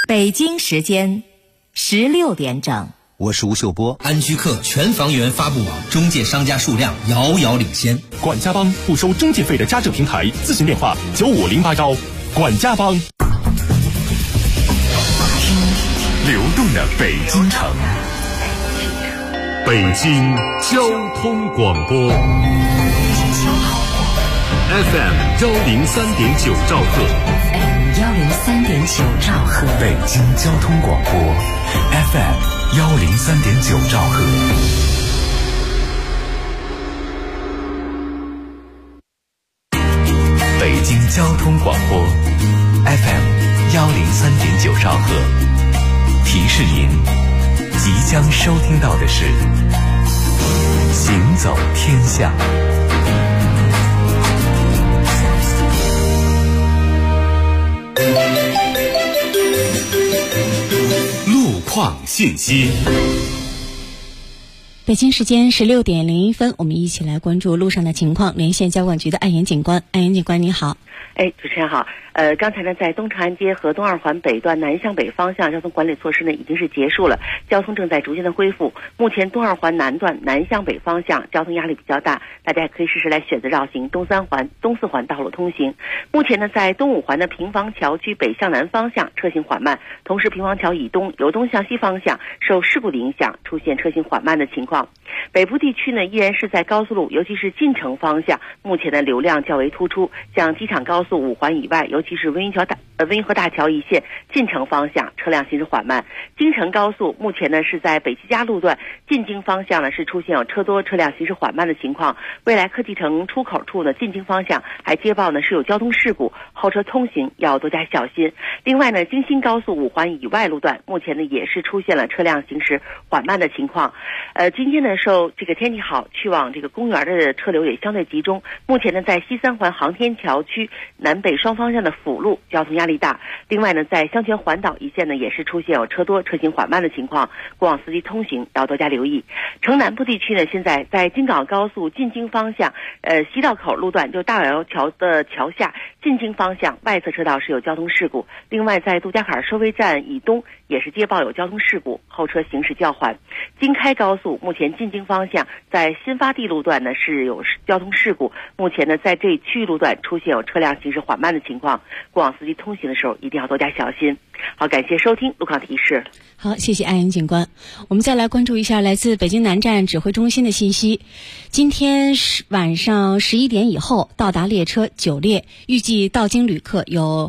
北京时间16点整。 我是吴秀波。 安居客全房源发布网中介商家数量遥遥领先。 管家帮不收中介费的家政平台，咨询电话95081。管家帮。听流动的北京城，北京交通广播 FM103.9兆赫 103.9兆赫， 北京交通广播 FM103.9兆赫。北京交通广播 FM103.9兆赫，提示您即将收听到的是行走天下。路况信息。 北京时间16点01分，我们一起来关注路上的情况。连线交管局的安岩警官，安岩警官你好。 主持人好。刚才呢，在东长安街和东二环北段南向北方向交通管理措施呢已经是结束了，交通正在逐渐的恢复。目前东二环南段南向北方向交通压力比较大，大家也可以试试来选择绕行东三环、东四环道路通行。目前呢，在东五环的平房桥区北向南方向车行缓慢，同时平房桥以东由东向西方向受事故的影响出现车行缓慢的情况。北部地区呢，依然是在高速路，尤其是进城方向，目前的流量较为突出，像机场高速5环以外，尤其是温榆河大桥一线进城方向车辆行驶缓慢。京承高速目前呢是在北七家路段进京方向呢是出现有车多车辆行驶缓慢的情况。未来科技城出口处呢进京方向还接报呢是有交通事故，后车通行要多加小心。另外呢，京新高速5环以外路段目前呢也是出现了车辆行驶缓慢的情况。今天呢受这个天气好，去往这个公园的车流也相对集中。目前呢，在西三环航天桥区南北双方向的辅路交通压力大。另外呢，在香泉环岛一线呢也是出现有车多车行缓慢的情况，过往司机通行要多加留意。城南部地区呢，现在在京港高速进京方向西道口路段，就大窑桥的桥下进京方向外侧车道是有交通事故。另外在杜家坎收费站以东也是接报有交通事故，后车行驶较缓。京开高速目前进京方向在新发地路段呢是有交通事故，目前呢在这区域路段出现有车辆行驶缓慢的情况，过往司机通行的时候一定要多加小心。好，感谢收听路况提示。 好，谢谢安岩警官。我们再来关注一下来自北京南站指挥中心的信息。今天晚上11点以后到达列车9列，预计到京旅客有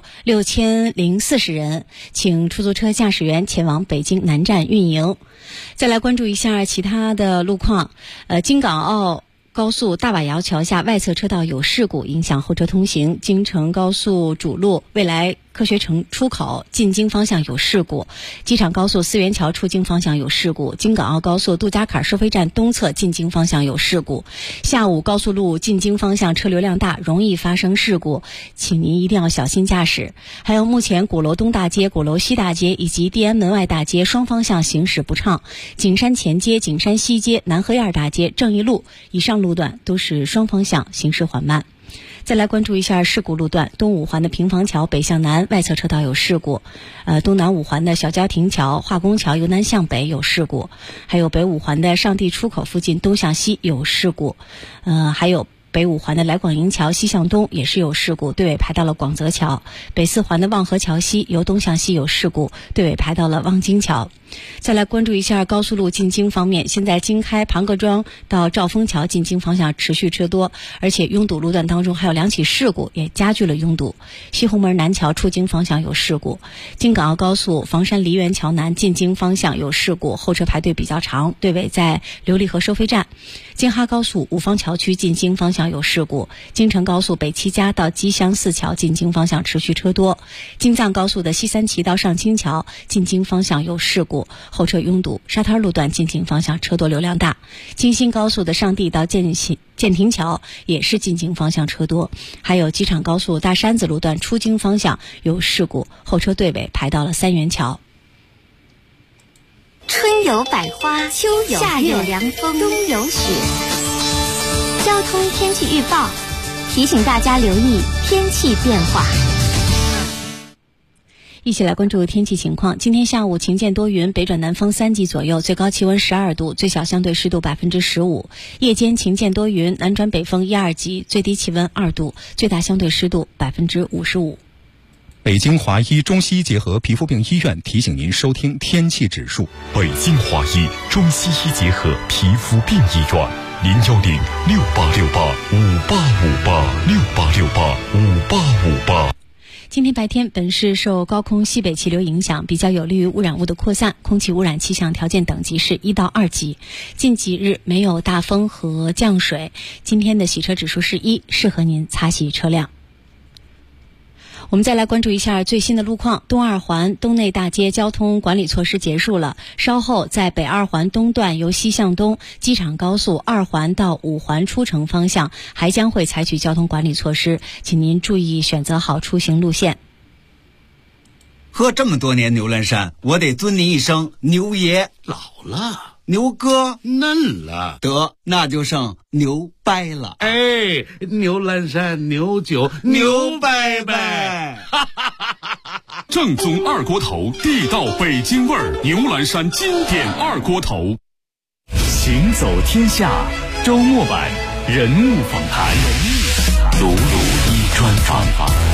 6040人，请出租车驾驶员前往北京南站运营。再来关注一下其他的路况。京港澳高速大瓦窑桥下外侧车道有事故，影响后车通行。京承高速主路未来科学城出口进京方向有事故，机场高速思源桥出京方向有事故，京港澳高速杜家坎收费站东侧进京方向有事故。下午高速路进京方向车流量大，容易发生事故，请您一定要小心驾驶。还有目前鼓楼东大街、鼓楼西大街以及地安门外大街双方向行驶不畅，景山前街、景山西街、南河沿大街、正义路以上路段都是双方向行驶缓慢。再来关注一下事故路段，东五环的平房桥北向南外侧车道有事故，东南五环的小郊亭桥、化工桥由南向北有事故，还有北五环的上地出口附近东向西有事故，还有北五环的来广营桥西向东也是有事故，队尾排到了广泽桥。北四环的望河桥西由东向西有事故，队尾排到了望京桥。再来关注一下高速路进京方面，现在京开庞各庄到兆丰桥进京方向持续车多，而且拥堵路段当中还有2起事故，也加剧了拥堵。西红门南桥出京方向有事故，京港澳高速房山梨园桥南进京方向有事故，后车排队比较长，队尾在琉璃河收费站。京哈高速五方桥区进京方向有事故，京承高速北七家到基乡四桥进京方向持续车多，京藏高速的西三旗到上清桥进京方向有事故，后车拥堵，沙滩路段进京方向车多流量大，京新高速的上地到建亭桥也是进京方向车多，还有机场高速大山子路段出京方向有事故，后车队尾排到了三元桥。 春有百花，秋有夏有凉风，冬有雪。交通天气预报提醒大家留意天气变化。 一起来关注天气情况。今天下午晴间多云，北转南风3级左右，最高气温12度，最小相对湿度15%。夜间晴间多云，南转北风1、2级，最低气温2度，最大相对湿度55%。 北京华医中西医结合皮肤病医院提醒您收听天气指数。 北京华医中西医结合皮肤病医院，0106868585868585858。 今天白天，本市受高空西北气流影响，比较有利于污染物的扩散，空气污染气象条件等级是1到2级。近几日没有大风和降水，今天的洗车指数是1，适合您擦洗车辆。我们再来关注一下最新的路况。东二环东内大街交通管理措施结束了，稍后在北二环东段由西向东机场高速2环到5环出城方向还将会采取交通管理措施，请您注意选择好出行路线。 喝这么多年牛栏山，我得尊您一声牛爷。 老了， 牛哥嫩了， 得那就剩牛掰了。 哎，牛栏山牛酒牛掰掰， 正宗二锅头，地道北京味儿，牛栏山经典二锅头。 行走天下周末版人物访谈，鲁鲁一专访。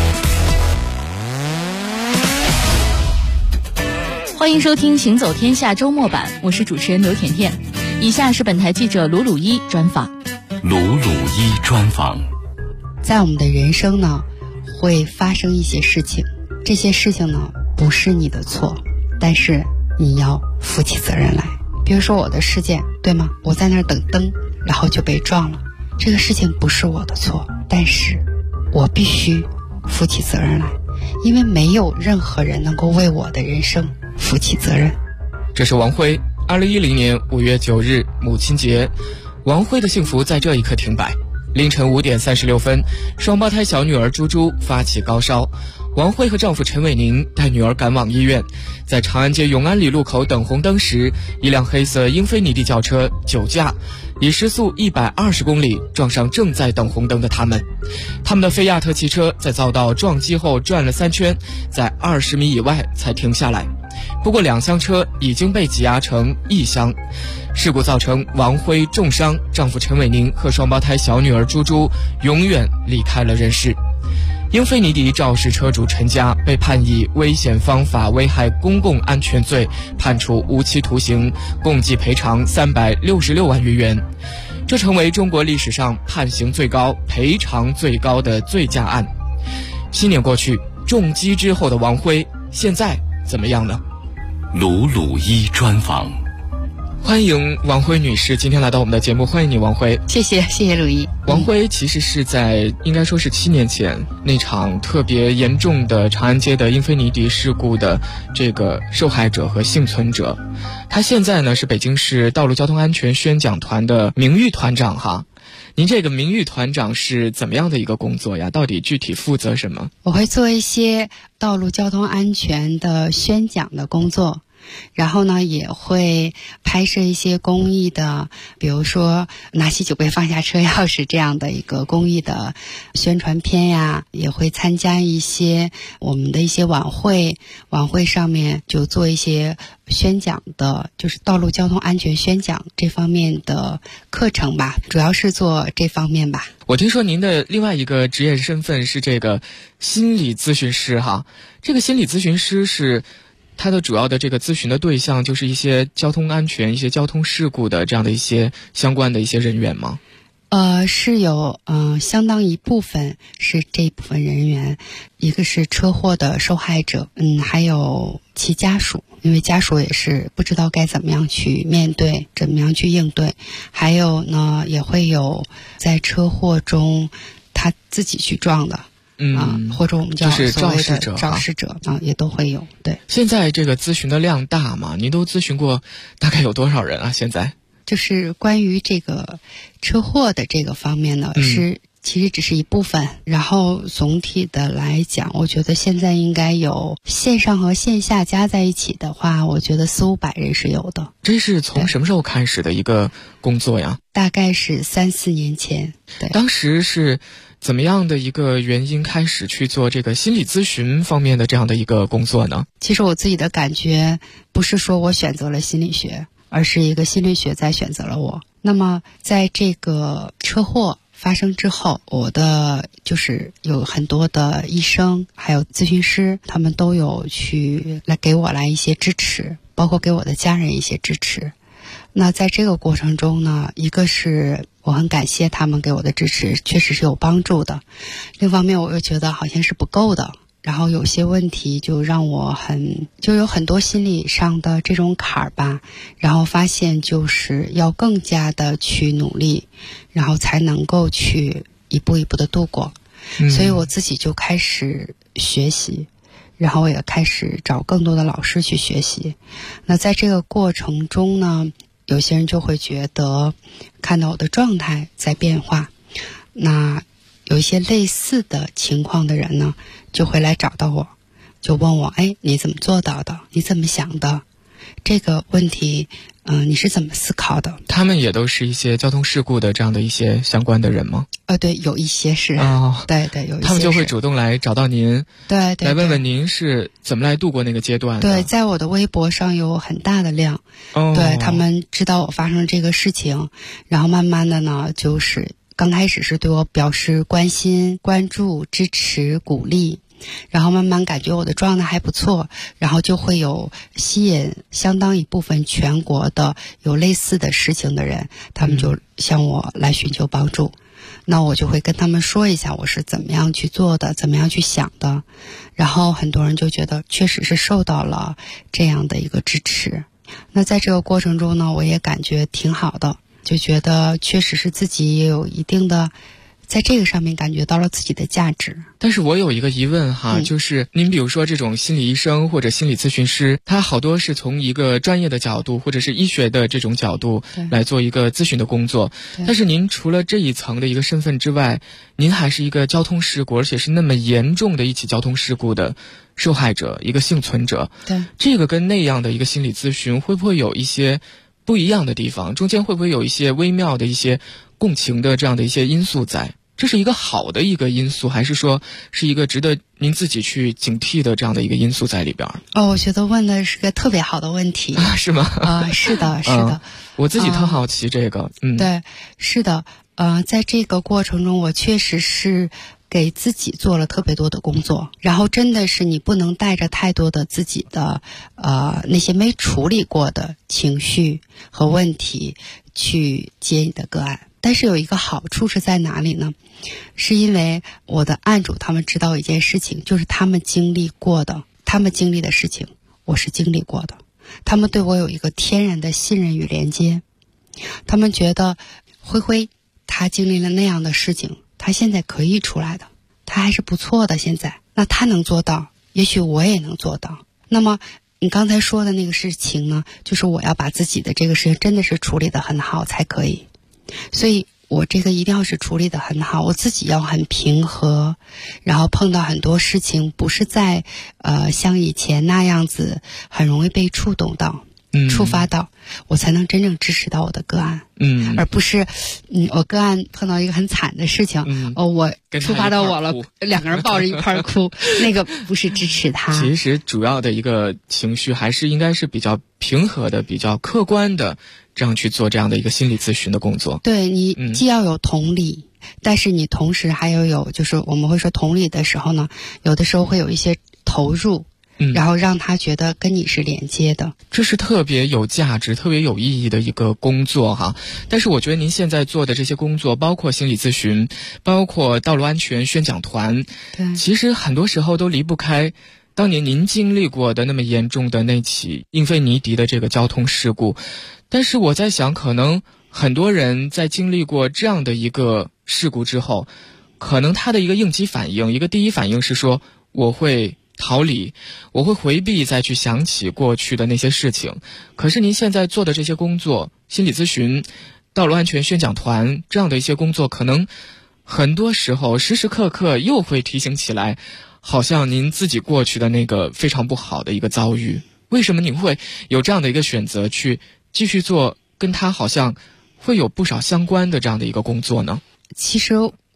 欢迎收听行走天下周末版，我是主持人刘甜甜。以下是本台记者鲁鲁一专访。 鲁鲁一专访。 在我们的人生呢，会发生一些事情，这些事情呢不是你的错，但是你要负起责任来。比如说我的事件，对吗？我在那儿等灯，然后就被撞了，这个事情不是我的错，但是我必须负起责任来，因为没有任何人能够为我的人生负起责任。 这是王辉2010年5月9日母亲节，王辉的幸福在这一刻停摆。凌晨5点36分，双胞胎小女儿猪猪发起高烧，王辉和丈夫陈伟宁带女儿赶往医院。在长安街永安里路口等红灯时，一辆黑色英菲尼迪轿车酒驾，以时速120公里撞上正在等红灯的他们。他们的菲亚特汽车在遭到撞击后转了3圈，在20米以外才停下来。不过2厢车已经被挤压成1厢。事故造成王辉重伤，丈夫陈伟宁和双胞胎小女儿猪猪永远离开了人世。英菲尼迪肇事车主陈家被判以危险方法危害公共安全罪，判处无期徒刑，共计赔偿366万余元。这成为中国历史上判刑最高、赔偿最高的醉驾案。新年过去，重击之后的王辉现在怎么样呢？ 鲁鲁一专访。 欢迎王辉女士今天来到我们的节目，欢迎你王辉。 谢谢鲁一。 王辉其实是在应该说是7年前那场特别严重的长安街的英菲尼迪事故的这个受害者和幸存者。他现在呢是北京市道路交通安全宣讲团的名誉团长哈。您这个名誉团长是怎么样的一个工作呀？到底具体负责什么？ 我会做一些道路交通安全的宣讲的工作，然后呢也会拍摄一些公益的，比如说拿起酒杯放下车钥匙这样的一个公益的宣传片呀，也会参加一些我们的一些晚会上面就做一些宣讲的，就是道路交通安全宣讲这方面的课程吧，主要是做这方面吧。 我听说您的另外一个职业身份是这个心理咨询师哈，这个心理咨询师是他的主要的这个咨询的对象就是一些交通安全、一些交通事故的这样的一些相关的一些人员吗？ 是有相当一部分是这一部分人员，一个是车祸的受害者，还有其家属，因为家属也是不知道该怎么样去面对，怎么样去应对，还有呢也会有在车祸中他自己去撞的。或者我们叫就是肇事者也都会有。对， 现在这个咨询的量大吗？您都咨询过大概有多少人啊？现在就是关于这个车祸的这个方面呢，其实只是一部分，然后总体的来讲，我觉得现在应该有线上和线下加在一起的话，我觉得400-500人是有的。 这是从什么时候开始的一个工作呀？ 大概是3-4年前。对， 当时是怎么样的一个原因开始去做这个心理咨询方面的这样的一个工作呢？ 其实我自己的感觉不是说我选择了心理学，而是一个心理学在选择了我。那么在这个车祸发生之后，我的就是有很多的医生还有咨询师，他们都有去来给我来一些支持，包括给我的家人一些支持。那在这个过程中呢，一个是我很感谢他们给我的支持，确实是有帮助的。另一方面我又觉得好像是不够的，然后有些问题就让我就有很多心理上的这种坎儿吧，然后发现就是要更加的去努力，然后才能够去一步一步的度过。所以我自己就开始学习，然后我也开始找更多的老师去学习。那在这个过程中呢，有些人就会觉得看到我的状态在变化，那有一些类似的情况的人呢，就会来找到我，就问我，你怎么做到的？你怎么想的？这个问题，你是怎么思考的？ 他们也都是一些交通事故的这样的一些相关的人吗？ 对，有一些是。对，有一些是。 他们就会主动来找到您， 对， 来问问您是怎么来度过那个阶段的。 对，在我的微博上有很大的量。对，他们知道我发生这个事情，然后慢慢的呢，就是刚开始是对我表示关心、关注、支持、鼓励，然后慢慢感觉我的状态还不错，然后就会有吸引相当一部分全国的有类似的事情的人，他们就向我来寻求帮助。那我就会跟他们说一下我是怎么样去做的，怎么样去想的，然后很多人就觉得确实是受到了这样的一个支持。那在这个过程中呢，我也感觉挺好的，就觉得确实是自己也有一定的在这个上面感觉到了自己的价值。 但是我有一个疑问哈，就是您比如说这种心理医生或者心理咨询师，他好多是从一个专业的角度或者是医学的这种角度来做一个咨询的工作，但是您除了这一层的一个身份之外，您还是一个交通事故，而且是那么严重的一起交通事故的受害者，一个幸存者。 对， 这个跟那样的一个心理咨询会不会有一些不一样的地方？中间会不会有一些微妙的一些共情的这样的一些因素在？这是一个好的一个因素，还是说是一个值得您自己去警惕的这样的一个因素在里边？ 我觉得问的是个特别好的问题。 是吗？ 是的，是的。 我自己特好奇这个。 对，是的。在这个过程中，我确实是给自己做了特别多的工作，然后真的是你不能带着太多的自己的那些没处理过的情绪和问题去接你的个案。但是有一个好处是在哪里呢？是因为我的案主他们知道一件事情，就是他们经历过的，他们经历的事情我是经历过的，他们对我有一个天然的信任与连接。他们觉得灰灰他经历了那样的事情，他现在可以出来的，他还是不错的，现在那他能做到，也许我也能做到。那么你刚才说的那个事情呢，就是我要把自己的这个事情真的是处理得很好才可以，所以我这个一定要是处理得很好，我自己要很平和，然后碰到很多事情不是在像以前那样子很容易被触动到触发到，我才能真正支持到我的个案。而不是我个案碰到一个很惨的事情，我触发到我了，两个人抱着一块哭那个不是支持他。 其实主要的一个情绪还是应该是比较平和的，比较客观的，这样去做这样的一个心理咨询的工作。 对，你既要有同理，但是你同时还要有就是我们会说同理的时候呢，有的时候会有一些投入，然后让他觉得跟你是连接的。 这是特别有价值特别有意义的一个工作哈。但是我觉得您现在做的这些工作，包括心理咨询，包括道路安全宣讲团，其实很多时候都离不开当年您经历过的那么严重的那起英菲尼迪的这个交通事故。但是我在想，可能很多人在经历过这样的一个事故之后，可能他的一个应激反应，一个第一反应是说我会逃离，我会回避再去想起过去的那些事情。可是您现在做的这些工作，心理咨询、道路安全宣讲团这样的一些工作，可能很多时候时时刻刻又会提醒起来，好像您自己过去的那个非常不好的一个遭遇。为什么您会有这样的一个选择去继续做跟他好像会有不少相关的这样的一个工作呢？ 其实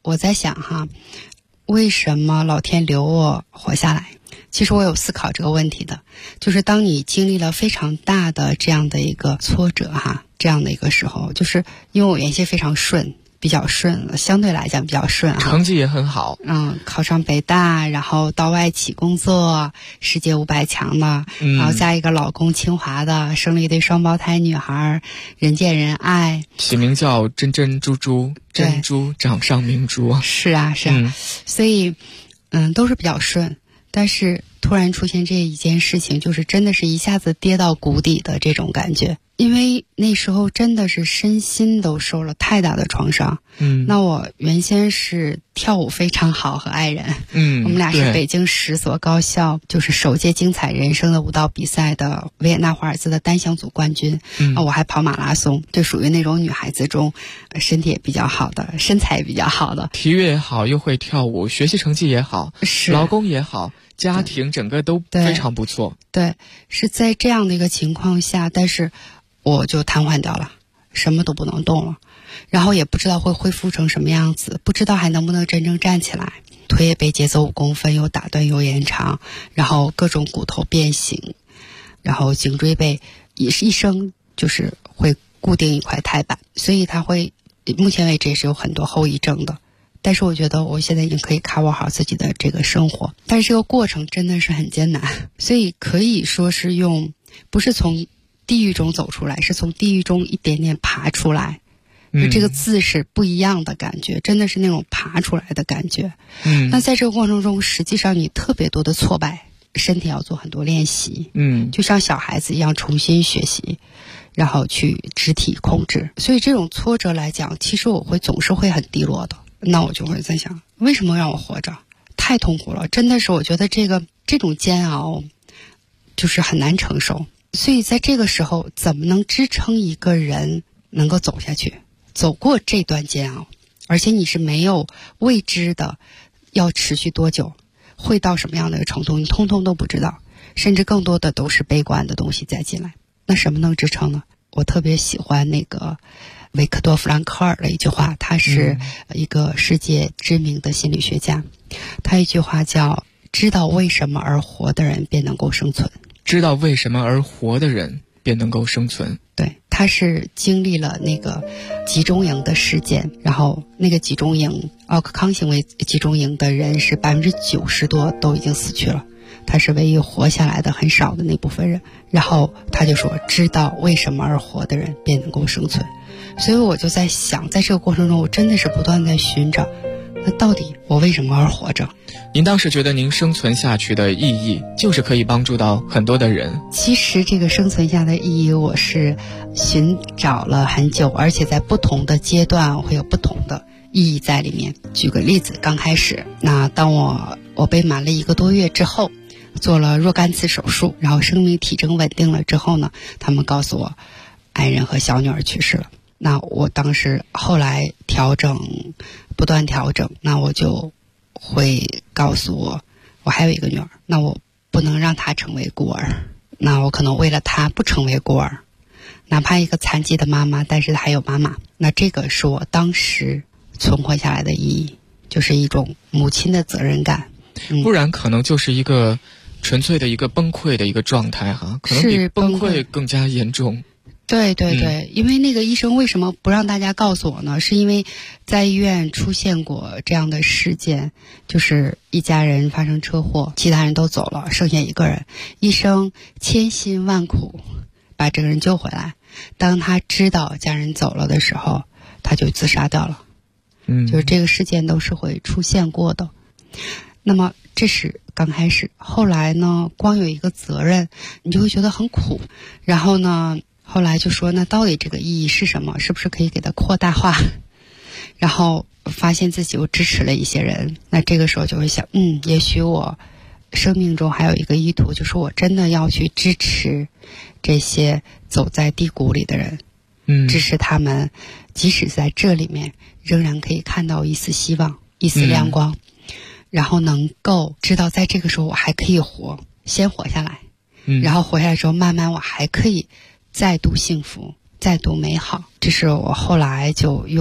我在想哈，为什么老天留我活下来？其实我有思考这个问题的，就是当你经历了非常大的这样的一个挫折哈，这样的一个时候，就是因为我原先非常顺，比较顺，相对来讲比较顺啊， 成绩也很好， 考上北大，然后到外企工作，世界500强的，然后加一个老公清华的，生了一对双胞胎女孩，人见人爱， 起名叫珍珍珠珠，珍珠掌上明珠。 是啊，所以都是比较顺。但是突然出现这一件事情，就是真的是一下子跌到谷底的这种感觉，因为那时候真的是身心都受了太大的创伤。那我原先是跳舞非常好，和爱人，我们俩是北京10所高校就是首届精彩人生的舞蹈比赛的维也纳华尔兹的单项组冠军。我还跑马拉松，就属于那种女孩子中身体也比较好的，身材也比较好的， 体育也好，又会跳舞，学习成绩也好，老公也好，家庭整个都非常不错。 对，是在这样的一个情况下，但是我就瘫痪掉了，什么都不能动了，然后也不知道会恢复成什么样子，不知道还能不能真正站起来，腿也被截走5公分，又打断又延长，然后各种骨头变形，然后颈椎被也是一生就是会固定一块钛板，所以它会目前为止也是有很多后遗症的。但是我觉得我现在已经可以cover好自己的这个生活，但是这个过程真的是很艰难，所以可以说是不是从地狱中走出来，是从地狱中一点点爬出来。就这个字是不一样的感觉，真的是那种爬出来的感觉。那在这个过程中，实际上你特别多的挫败，身体要做很多练习。就像小孩子一样重新学习，然后去肢体控制。所以这种挫折来讲，其实我总是会很低落的。那我就会在想，为什么让我活着？太痛苦了，真的是我觉得这种煎熬就是很难承受。所以在这个时候，怎么能支撑一个人能够走下去，走过这段煎熬？而且你是没有未知的，要持续多久，会到什么样的一个程度，你通通都不知道，甚至更多的都是悲观的东西再进来。那什么能支撑呢？我特别喜欢那个维克多·弗兰克尔的一句话，他是一个世界知名的心理学家，他一句话叫知道为什么而活的人便能够生存。 知道为什么而活的人便能够生存。 对，他是经历了那个集中营的事件，然后那个集中营奥克康行为集中营的人是90%多都已经死去了，他是唯一活下来的很少的那部分人。然后他就说知道为什么而活的人便能够生存。所以我就在想，在这个过程中我真的是不断在寻找，那到底我为什么而活着？ 您当时觉得您生存下去的意义就是可以帮助到很多的人？ 其实这个生存下的意义我是寻找了很久，而且在不同的阶段会有不同的意义在里面。举个例子，刚开始那当我被满了1个多月之后，做了若干次手术，然后生命体征稳定了之后呢，他们告诉我爱人和小女儿去世了。那我当时后来不断调整，那我就会告诉我还有一个女儿，那我不能让她成为孤儿，那我可能为了她不成为孤儿，哪怕一个残疾的妈妈，但是还有妈妈，那这个是我当时存活下来的意义，就是一种母亲的责任感。 不然可能就是一个纯粹的一个崩溃的一个状态哈，可能比崩溃更加严重。 对对对，因为那个医生为什么不让大家告诉我呢？是因为在医院出现过这样的事件，就是一家人发生车祸，其他人都走了，剩下一个人，医生千辛万苦把这个人救回来，当他知道家人走了的时候，他就自杀掉了。就是这个事件都是会出现过的。那么这是刚开始，后来呢，光有一个责任你就会觉得很苦，然后呢后来就说那到底这个意义是什么，是不是可以给它扩大化，然后发现自己又支持了一些人，那这个时候就会想也许我生命中还有一个意图，就是我真的要去支持这些走在低谷里的人，支持他们即使在这里面仍然可以看到一丝希望，一丝亮光，然后能够知道在这个时候我还可以活，先活下来，然后活下来之后慢慢我还可以再度幸福，再度美好。这是我后来就又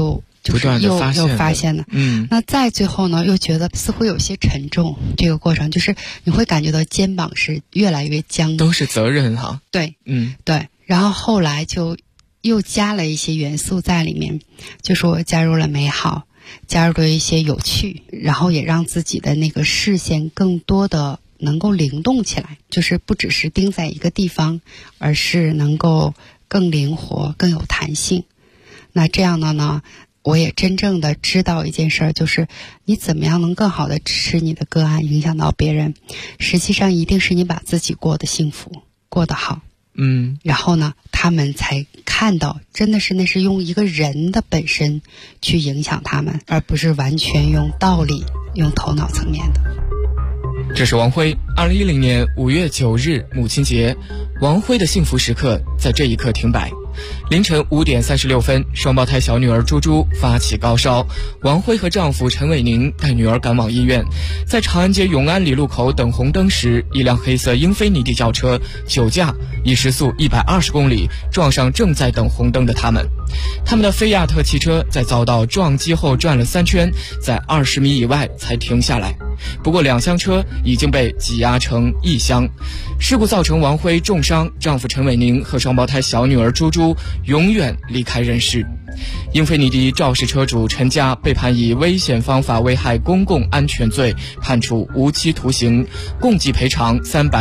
就是又发现的。那再最后呢，又觉得似乎有些沉重。这个过程就是你会感觉到肩膀是越来越僵， 都是责任哈。 对，对。然后后来就又加了一些元素在里面，就是我加入了美好，加入了一些有趣，然后也让自己的那个视线更多的能够灵动起来，就是不只是盯在一个地方，而是能够更灵活、更有弹性。那这样的呢，我也真正的知道一件事儿，就是你怎么样能更好的支持你的个案，影响到别人，实际上一定是你把自己过得幸福，过得好。然后呢，他们才看到真的是那是用一个人的本身去影响他们，而不是完全用道理、用头脑层面的。 这是王辉2010年5月9日母亲节，王辉的幸福时刻在这一刻停摆。凌晨5点36分，双胞胎小女儿猪猪发起高烧，王辉和丈夫陈伟宁带女儿赶往医院。在长安街永安里路口等红灯时，一辆黑色英菲尼迪轿车酒驾，以时速120公里撞上正在等红灯的他们。他们的菲亚特汽车在遭到撞击后转了3圈，在20米以外才停下来。不过2厢车已经被挤压成1厢。事故造成王辉重伤，丈夫陈伟宁和双胞胎小女儿猪猪永远离开人世。英菲尼迪肇事车主陈家被判以危险方法危害公共安全罪，判处无期徒刑，共计赔偿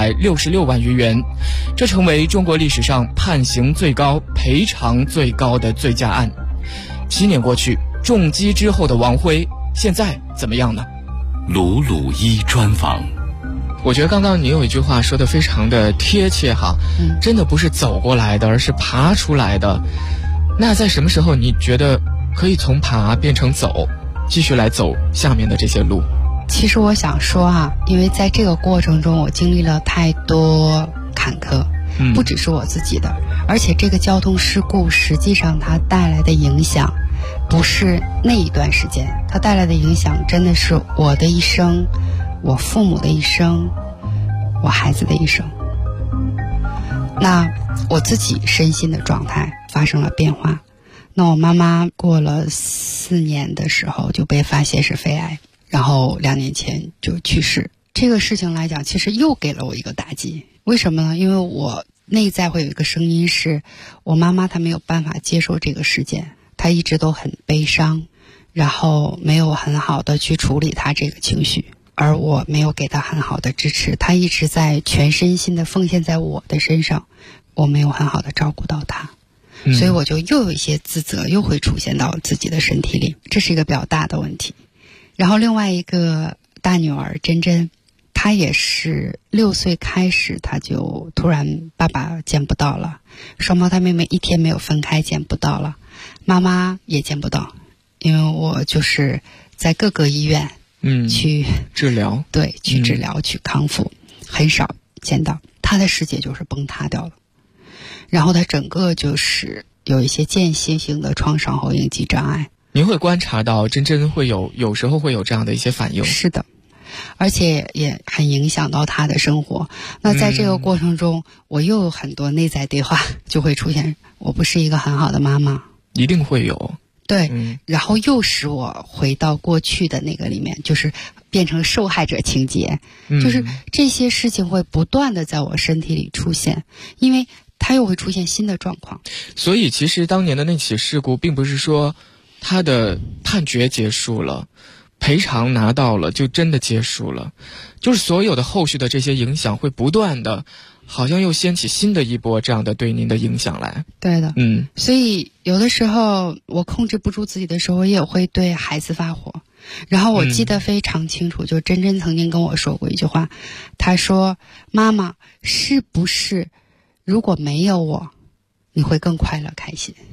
366万余元。这成为中国历史上判刑最高、赔偿最高的醉驾案。7年过去，重击之后的王辉现在怎么样呢？ 鲁鲁一专访。 我觉得刚刚你有一句话说得非常的贴切哈，真的不是走过来的，而是爬出来的。那在什么时候你觉得可以从爬变成走，继续来走下面的这些路？ 其实我想说啊，因为在这个过程中我经历了太多坎坷，不只是我自己的，而且这个交通事故实际上它带来的影响不是那一段时间，它带来的影响真的是我的一生，我父母的一生，我孩子的一生。那我自己身心的状态发生了变化。那我妈妈过了4年的时候就被发现是肺癌，然后2年前就去世。这个事情来讲，其实又给了我一个打击。为什么呢？因为我内在会有一个声音是，我妈妈她没有办法接受这个事件，她一直都很悲伤，然后没有很好的去处理她这个情绪，而我没有给她很好的支持，她一直在全身心的奉献在我的身上，我没有很好的照顾到她，所以我就又有一些自责又会出现到自己的身体里，这是一个比较大的问题。然后另外一个大女儿珍珍，她也是6岁开始，她就突然爸爸见不到了，双胞胎妹妹1天没有分开见不到了，妈妈也见不到，因为我就是在各个医院去治疗， 对，去治疗，去康复，很少见到。她的世界就是崩塌掉了，然后她整个就是有一些间歇性的创伤后应激障碍。 您会观察到珍珍会有时候会有这样的一些反应？ 是的，而且也很影响到她的生活。那在这个过程中，我又有很多内在对话就会出现，我不是一个很好的妈妈， 一定会有。 对，然后又使我回到过去的那个里面，就是变成受害者情节，就是这些事情会不断的在我身体里出现，因为它又会出现新的状况。 所以其实当年的那起事故并不是说他的判决结束了，赔偿拿到了就真的结束了，就是所有的后续的这些影响会不断的，好像又掀起新的一波这样的对您的影响来。 对的，所以有的时候我控制不住自己的时候，我也会对孩子发火。然后我记得非常清楚，就珍珍曾经跟我说过一句话，她说：妈妈，是不是如果没有我，你会更快乐开心？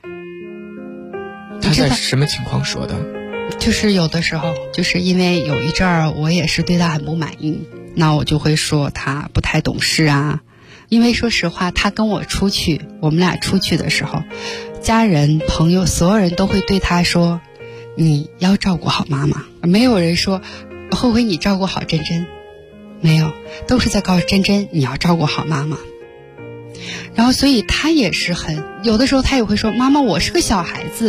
她在什么情况说的？ 就是有的时候，就是因为有一阵儿我也是对她很不满意，那我就会说她不太懂事啊。因为说实话，她跟我出去，我们俩出去的时候，家人朋友所有人都会对她说，你要照顾好妈妈。没有人说后悔你照顾好珍珍，没有，都是在告诉珍珍你要照顾好妈妈。然后所以她也是很有的时候她也会说，妈妈，我是个小孩子，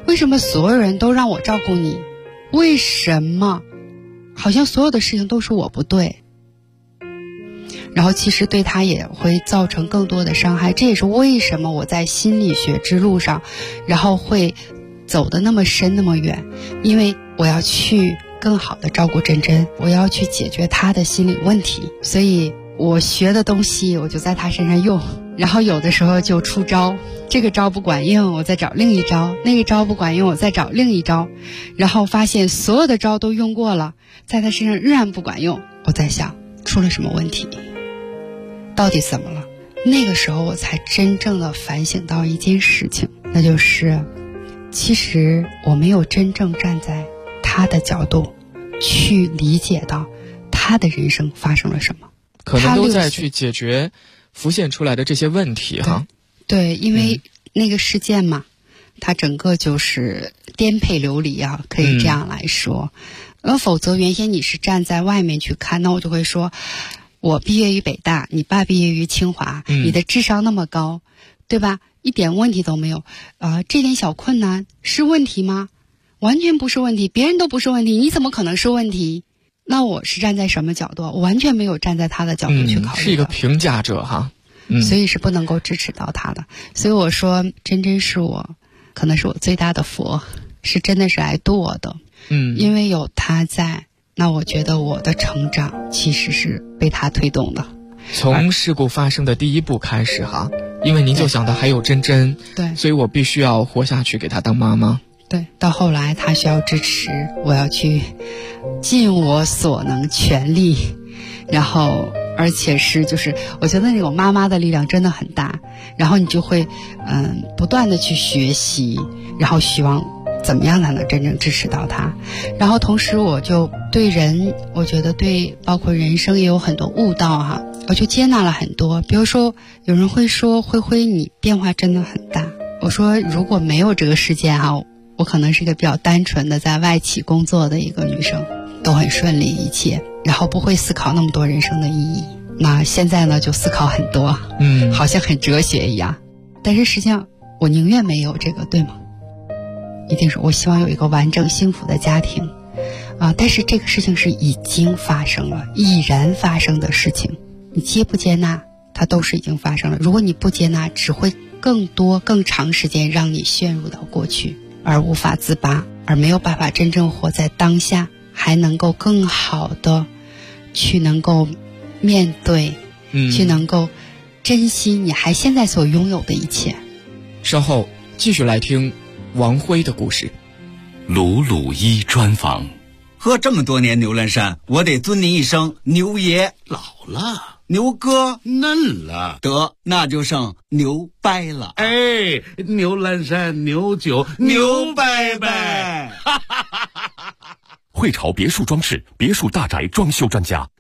为什么所有人都让我照顾你？为什么好像所有的事情都是我不对？然后其实对他也会造成更多的伤害。这也是为什么我在心理学之路上，然后会走得那么深那么远，因为我要去更好的照顾珍珍，我要去解决她的心理问题，所以我学的东西我就在她身上用，然后有的时候就出招，这个招不管用我再找另一招，那个招不管用我再找另一招，然后发现所有的招都用过了，在她身上仍然不管用，我在想出了什么问题，到底怎么了？那个时候我才真正的反省到一件事情，那就是其实我没有真正站在他的角度去理解到他的人生发生了什么， 可能都在去解决浮现出来的这些问题哈。 对，因为那个事件嘛，它整个就是颠沛流离啊，可以这样来说。否则原先你是站在外面去看，那我就会说，我毕业于北大，你爸毕业于清华，你的智商那么高，对吧？一点问题都没有，这点小困难是问题吗？完全不是问题，别人都不是问题，你怎么可能是问题？那我是站在什么角度？我完全没有站在他的角度去考虑的， 是一个评价者哈， 所以是不能够支持到他的。所以我说，真真是我，可能是我最大的佛，是真的是来度我的。因为有他在，那我觉得我的成长其实是被他推动的。 从事故发生的第一步开始哈，因为您就想到还有珍珍， 对， 所以我必须要活下去，给她当妈妈。 对，到后来他需要支持，我要去尽我所能全力，然后而且是就是我觉得那种妈妈的力量真的很大，然后你就会不断的去学习，然后希望怎么样才能真正支持到他。然后同时我就对人，我觉得对包括人生也有很多悟道哈，我就接纳了很多。比如说有人会说，灰灰你变化真的很大，我说如果没有这个事件哈，我可能是一个比较单纯的在外企工作的一个女生，都很顺利一切，然后不会思考那么多人生的意义。那现在呢就思考很多，好像很哲学一样，但是实际上我宁愿没有这个，对吗？一定是我希望有一个完整幸福的家庭但是这个事情是已经发生了，已然发生的事情，你接不接纳它都是已经发生了。如果你不接纳，只会更多更长时间让你陷入到过去而无法自拔，而没有办法真正活在当下，还能够更好的去能够面对去能够珍惜你还现在所拥有的一切。 稍后继续来听王辉的故事。 鲁鲁一专访。 喝这么多年牛栏山，我得尊您一声牛爷。 老了， 牛哥嫩了， 得那就剩牛掰了。 哎，牛栏山牛酒牛掰掰。 汇潮别墅装饰，别墅大宅装修专家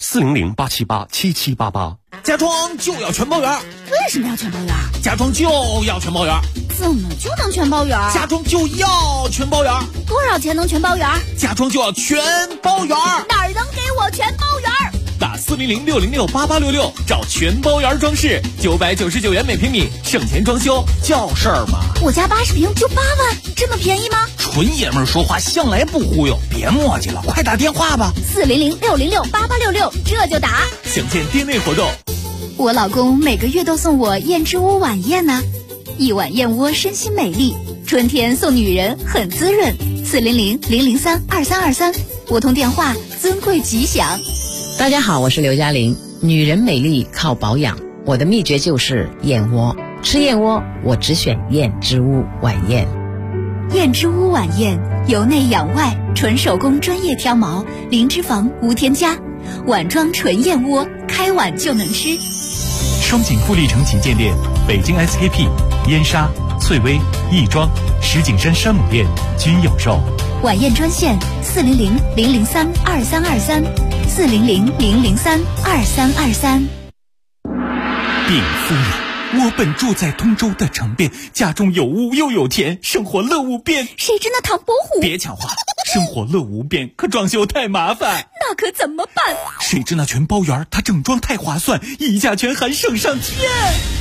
，400-878-7788。 家装就要全包圆。 为什么要全包圆？ 家装就要全包圆。 怎么就能全包圆？ 家装就要全包圆。 多少钱能全包圆？ 家装就要全包圆。 哪儿能给我全包圆？ 打400-606-8866找全包圆装饰，999元每平米，省钱装修叫事儿吗？ 我家80平就8万，这么便宜吗？ 纯爷们儿说话向来不忽悠，别磨叽了，快打电话吧。 400-606-8866，这就打。 享建店内活动。 我老公每个月都送我燕之屋晚宴呢，一碗燕窝身心美丽，春天送女人很滋润。400-003-2323，拨通电话，尊贵吉祥。 大家好，我是刘嘉玲。女人美丽靠保养，我的秘诀就是燕窝。吃燕窝，我只选燕之屋晚宴。 燕之屋晚宴，由内养外，纯手工专业挑毛，零脂肪无添加，碗装纯燕窝，开碗就能吃。 双井富力城旗舰店、北京 SKP、燕莎、翠微、亦庄、石景山山姆店均有售。 晚宴专线400-003-2323，400-003-2323。 禀夫人，我本住在通州的城边，家中有屋又有田，生活乐无边。 谁知那唐伯虎？ 别抢话， 生活乐无边，可装修太麻烦。 那可怎么办？ 谁知那全包园它整装太划算，一价全含省上天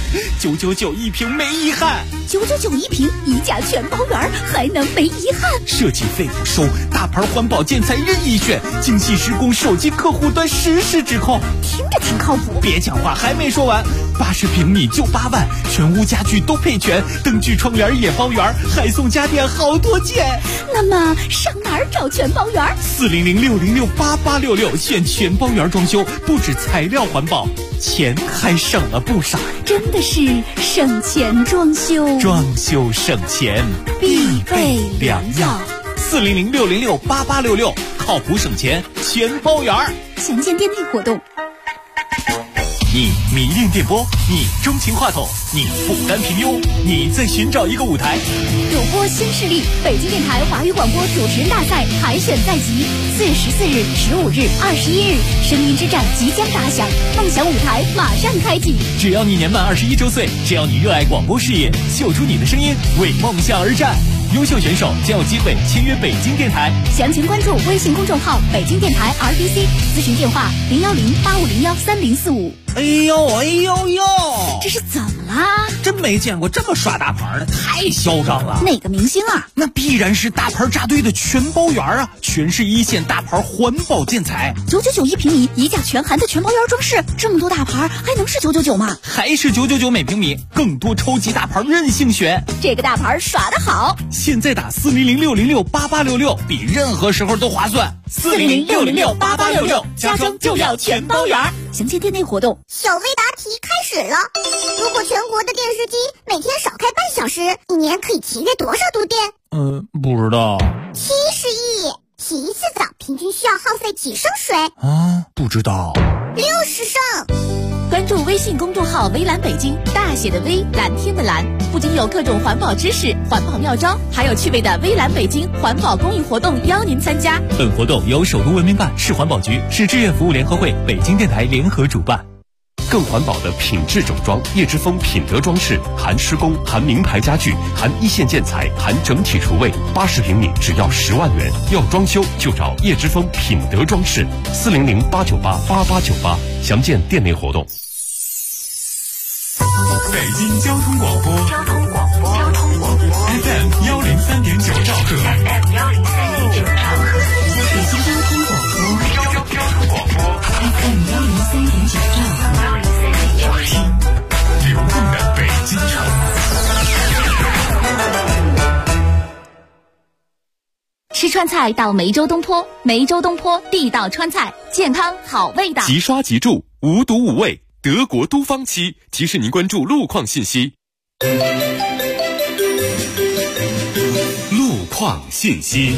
，999一瓶没遗憾 ，999一瓶，一价全包园，还能没遗憾？ 设计费不收，大牌环保建材任意选，精细施工，手机客户端实时指控， 听着挺靠谱。 别讲话，还没说完，80平米就8万，全屋家具都配全，灯具窗帘也包圆，还送家电好多件。 那么上哪儿找全包园 ？400-606-8866，选全包园装修，不止材料环保，钱还省了不少。 真的是省钱装修， 装修省钱必备良药。 400-606-8866，靠谱省钱全包园。 详见店内活动。 你迷恋电波，你钟情话筒，你不甘平庸，你在寻找一个舞台。 主播新势力，北京电台华语广播主持人大赛海选在即，4月14日、15日、21日，声音之战即将打响，梦想舞台马上开启。 只要你年满21周岁，只要你热爱广播事业，秀出你的声音，为梦想而战。优秀选手将有机会签约北京电台。 详情关注微信公众号北京电台 RDC， 咨询电话010-8501-3045。 哎呦， 这是怎么啦？ 真没见过这么耍大牌的，太嚣张了。 哪个明星啊？ 那必然是大牌扎堆的全包园啊，全是一线大牌环保建材。 999一平米，一价全含的全包园装饰，这么多大牌还能是999吗？ 还是999每平米，更多超级大牌任性选。 这个大牌耍得好， 现在打400-606-8866，比任何时候都划算。 400-606-8866，家装就要全包园。详见店内活动。 小微答题开始了。如果全国的电视机每天少开半小时，一年可以节约多少度电？ 不知道。 70亿。洗一次澡平均需要耗费几升水？ 不知道。 60升。 关注微信公众号微蓝北京，大写的微，蓝天的蓝，不仅有各种环保知识、环保妙招，还有趣味的微蓝北京环保公益活动邀您参加。 本活动由首都文明办、市环保局、市志愿服务联合会、北京电台联合主办。 更环保的品质整装，叶之峰品德装饰，含施工，含名牌家具，含一线建材，含整体厨卫，80平米只要10万元。要装修就找叶之峰品德装饰，400-898-8898，详见店内活动。 北京交通广播FM 103.9兆赫， 北京交通广播 FM 103.9兆赫， 流动的北京城。 吃川菜到梅州东坡，梅州东坡地道川菜，健康好味道。 即刷即住，无毒无味，德国都方漆提示您关注路况信息。路况信息。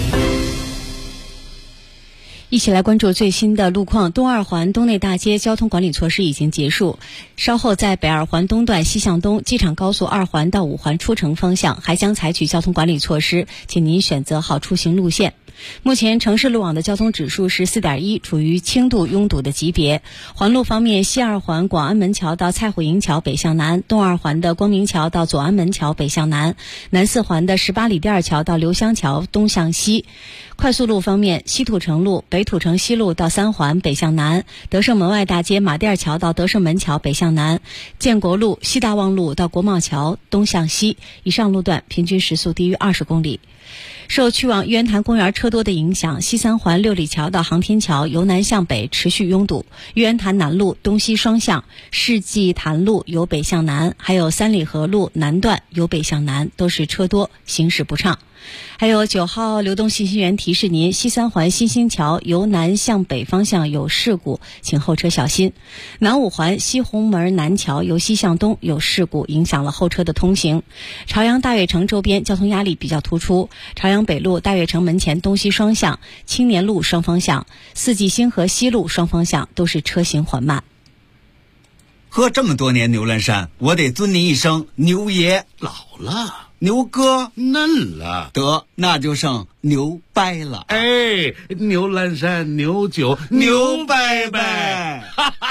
一起来关注最新的路况。东二环东内大街交通管理措施已经结束，稍后在北二环东段西向东、机场高速2环到5环出城方向还将采取交通管理措施，请您选择好出行路线。目前城市路网的交通指数是 4.1， 处于轻度拥堵的级别。环路方面，西二环广安门桥到蔡虎营桥北向南，东二环的光明桥到左安门桥北向南，南四环的18里店桥到刘香桥东向西。快速路方面，西土城路、北土城西路到3环北向南，德胜门外大街马甸桥到德胜门桥北向南，建国路、西大望路到国贸桥东向西。以上路段平均时速低于20公里。受去往玉渊潭公园车多的影响，西三环六里桥到航天桥由南向北持续拥堵，玉渊潭南路东西双向、世纪潭路由北向南，还有三里河路南段由北向南都是车多，行驶不畅。还有9号流动信息员提示您，西三环新兴桥由南向北方向有事故，请后车小心。南五环西红门南桥由西向东有事故，影响了后车的通行。朝阳大悦城周边交通压力比较突出，朝阳北路大悦城门前东西双向、青年路双方向、四季星河西路双方向都是车行缓慢。 喝这么多年牛栏山，我得尊您一声牛爷。 老了， 牛哥嫩了， 得那就剩牛掰了。 哎，牛栏山牛酒牛掰掰。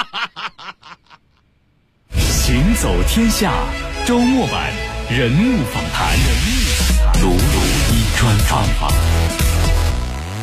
行走天下周末版人物访谈，鲁鲁一专访。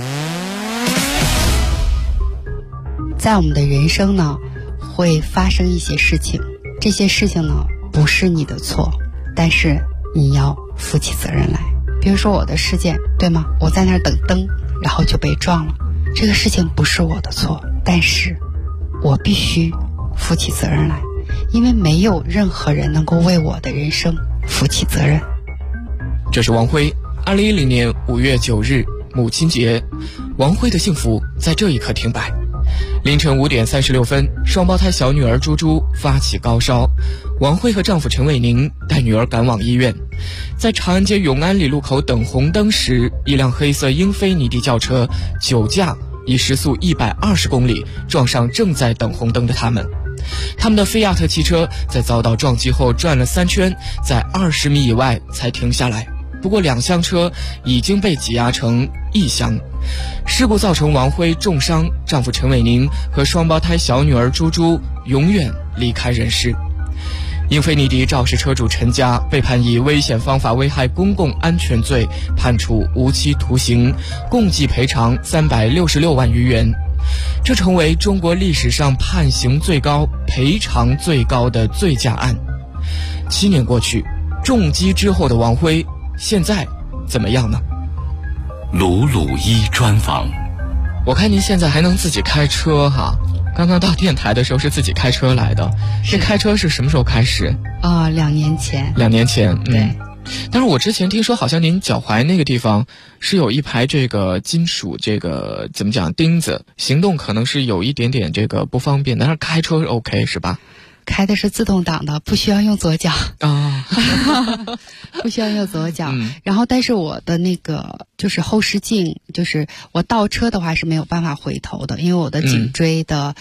在我们的人生呢，会发生一些事情，这些事情呢不是你的错，但是你要负起责任来。比如说我的事件，对吗？我在那儿等灯，然后就被撞了，这个事情不是我的错，但是我必须负起责任来，因为没有任何人能够为我的人生负起责任。 这是王辉，2010年5月9日母亲节，王辉的幸福在这一刻停摆。凌晨5点36分，双胞胎小女儿猪猪发起高烧，王辉和丈夫陈伟宁带女儿赶往医院。在长安街永安里路口等红灯时，一辆黑色英菲尼迪轿车酒驾，以时速120公里撞上正在等红灯的他们。他们的菲亚特汽车在遭到撞击后转了3圈，在20米以外才停下来。不过2厢车已经被挤压成1厢。事故造成王辉重伤，丈夫陈伟宁和双胞胎小女儿猪猪永远离开人世。英菲尼迪肇事车主陈家被判以危险方法危害公共安全罪，判处无期徒刑，共计赔偿366万余元。这成为中国历史上判刑最高、赔偿最高的醉驾案。7年过去，重击之后的王辉现在怎么样呢？ 鲁鲁一专访。 我看您现在还能自己开车哈，刚刚到电台的时候是自己开车来的。这开车是什么时候开始 ？2年前。 2年前， 对。 但是我之前听说好像您脚踝那个地方是有一排这个金属这个怎么讲钉子，行动可能是有一点点这个不方便，但是开车是 OK 是吧？ 开的是自动挡的，不需要用左脚啊，不需要用左脚。然后，但是我的那个就是后视镜，就是我倒车的话是没有办法回头的，因为我的颈椎的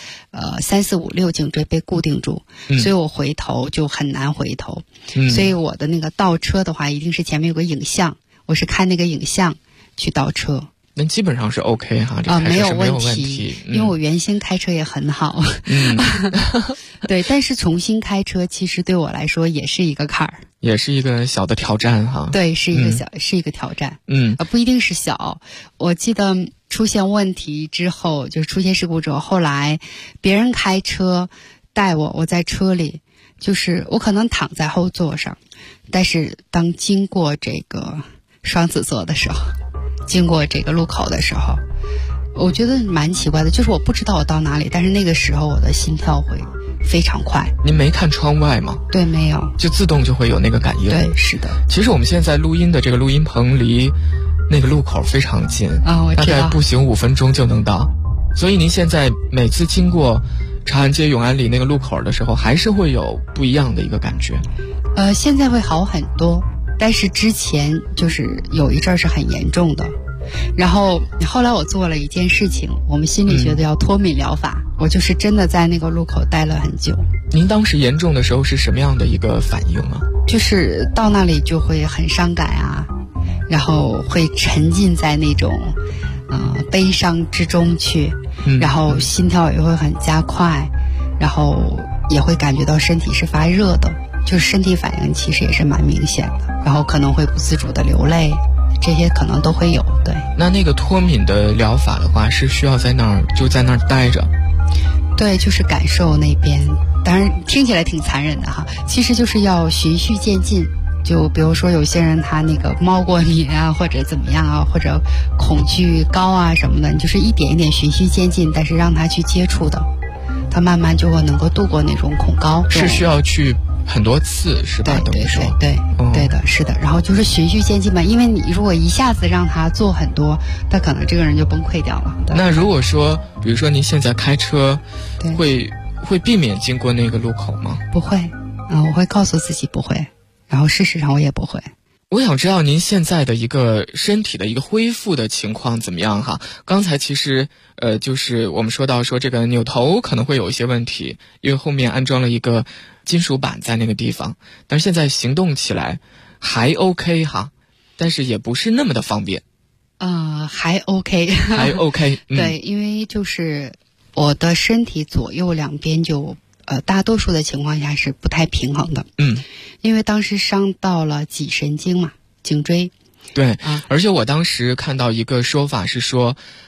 3、4、5、6颈椎被固定住，所以我回头就很难回头。所以我的那个倒车的话，一定是前面有个影像，我是看那个影像去倒车。 那基本上是 OK 哈，这开车是没有问题， 因为我原先开车也很好。对，但是重新开车其实对我来说也是一个坎儿， 也是一个小的挑战哈。 对，是一个挑战。不一定是小。我记得出现问题之后，就是出现事故之后，后来别人开车带我在车里，就是我可能躺在后座上，但是当经过这个双子座的时候，经过这个路口的时候，我觉得蛮奇怪的，就是我不知道我到哪里，但是那个时候我的心跳会非常快。 您没看窗外吗？ 对，没有， 就自动就会有那个感应。 对，是的。 其实我们现在录音的这个录音棚离那个路口非常近啊，我知道， 大概步行5分钟就能到。所以您现在每次经过长安街永安里那个路口的时候，还是会有不一样的一个感觉。 现在会好很多。但是之前就是有一阵儿是很严重的，然后后来我做了一件事情，我们心理学的叫脱敏疗法，我就是真的在那个路口待了很久。 您当时严重的时候是什么样的一个反应啊？ 就是到那里就会很伤感啊，然后会沉浸在那种悲伤之中去，然后心跳也会很加快，然后也会感觉到身体是发热的，就是身体反应其实也是蛮明显的，然后可能会不自主的流泪，这些可能都会有。对， 那个脱敏的疗法的话，是需要在那儿待着？ 对，就是感受那边，当然听起来挺残忍的哈，其实就是要循序渐进。就比如说有些人他那个猫过敏啊，或者怎么样啊，或者恐惧高啊什么的，你就是一点一点循序渐进，但是让他去接触的，他慢慢就会能够度过那种恐高。 是需要去很多次是吧？ 对的，是的。然后就是循序渐进嘛，因为你如果一下子让他做很多，他可能这个人就崩溃掉了。 那如果说，比如说您现在开车，会避免经过那个路口吗？ 不会，我会告诉自己不会，然后事实上我也不会。 我想知道您现在的一个身体的一个恢复的情况怎么样哈？刚才其实就是我们说到说这个扭头可能会有一些问题，因为后面安装了一个金属板在那个地方，但是现在行动起来还 OK 哈，但是也不是那么的方便。 还 OK， 还 OK。 对，因为就是我的身体左右两边就大多数的情况下是不太平衡的。因为当时伤到了脊神经嘛，颈椎。 对，而且我当时看到一个说法是说，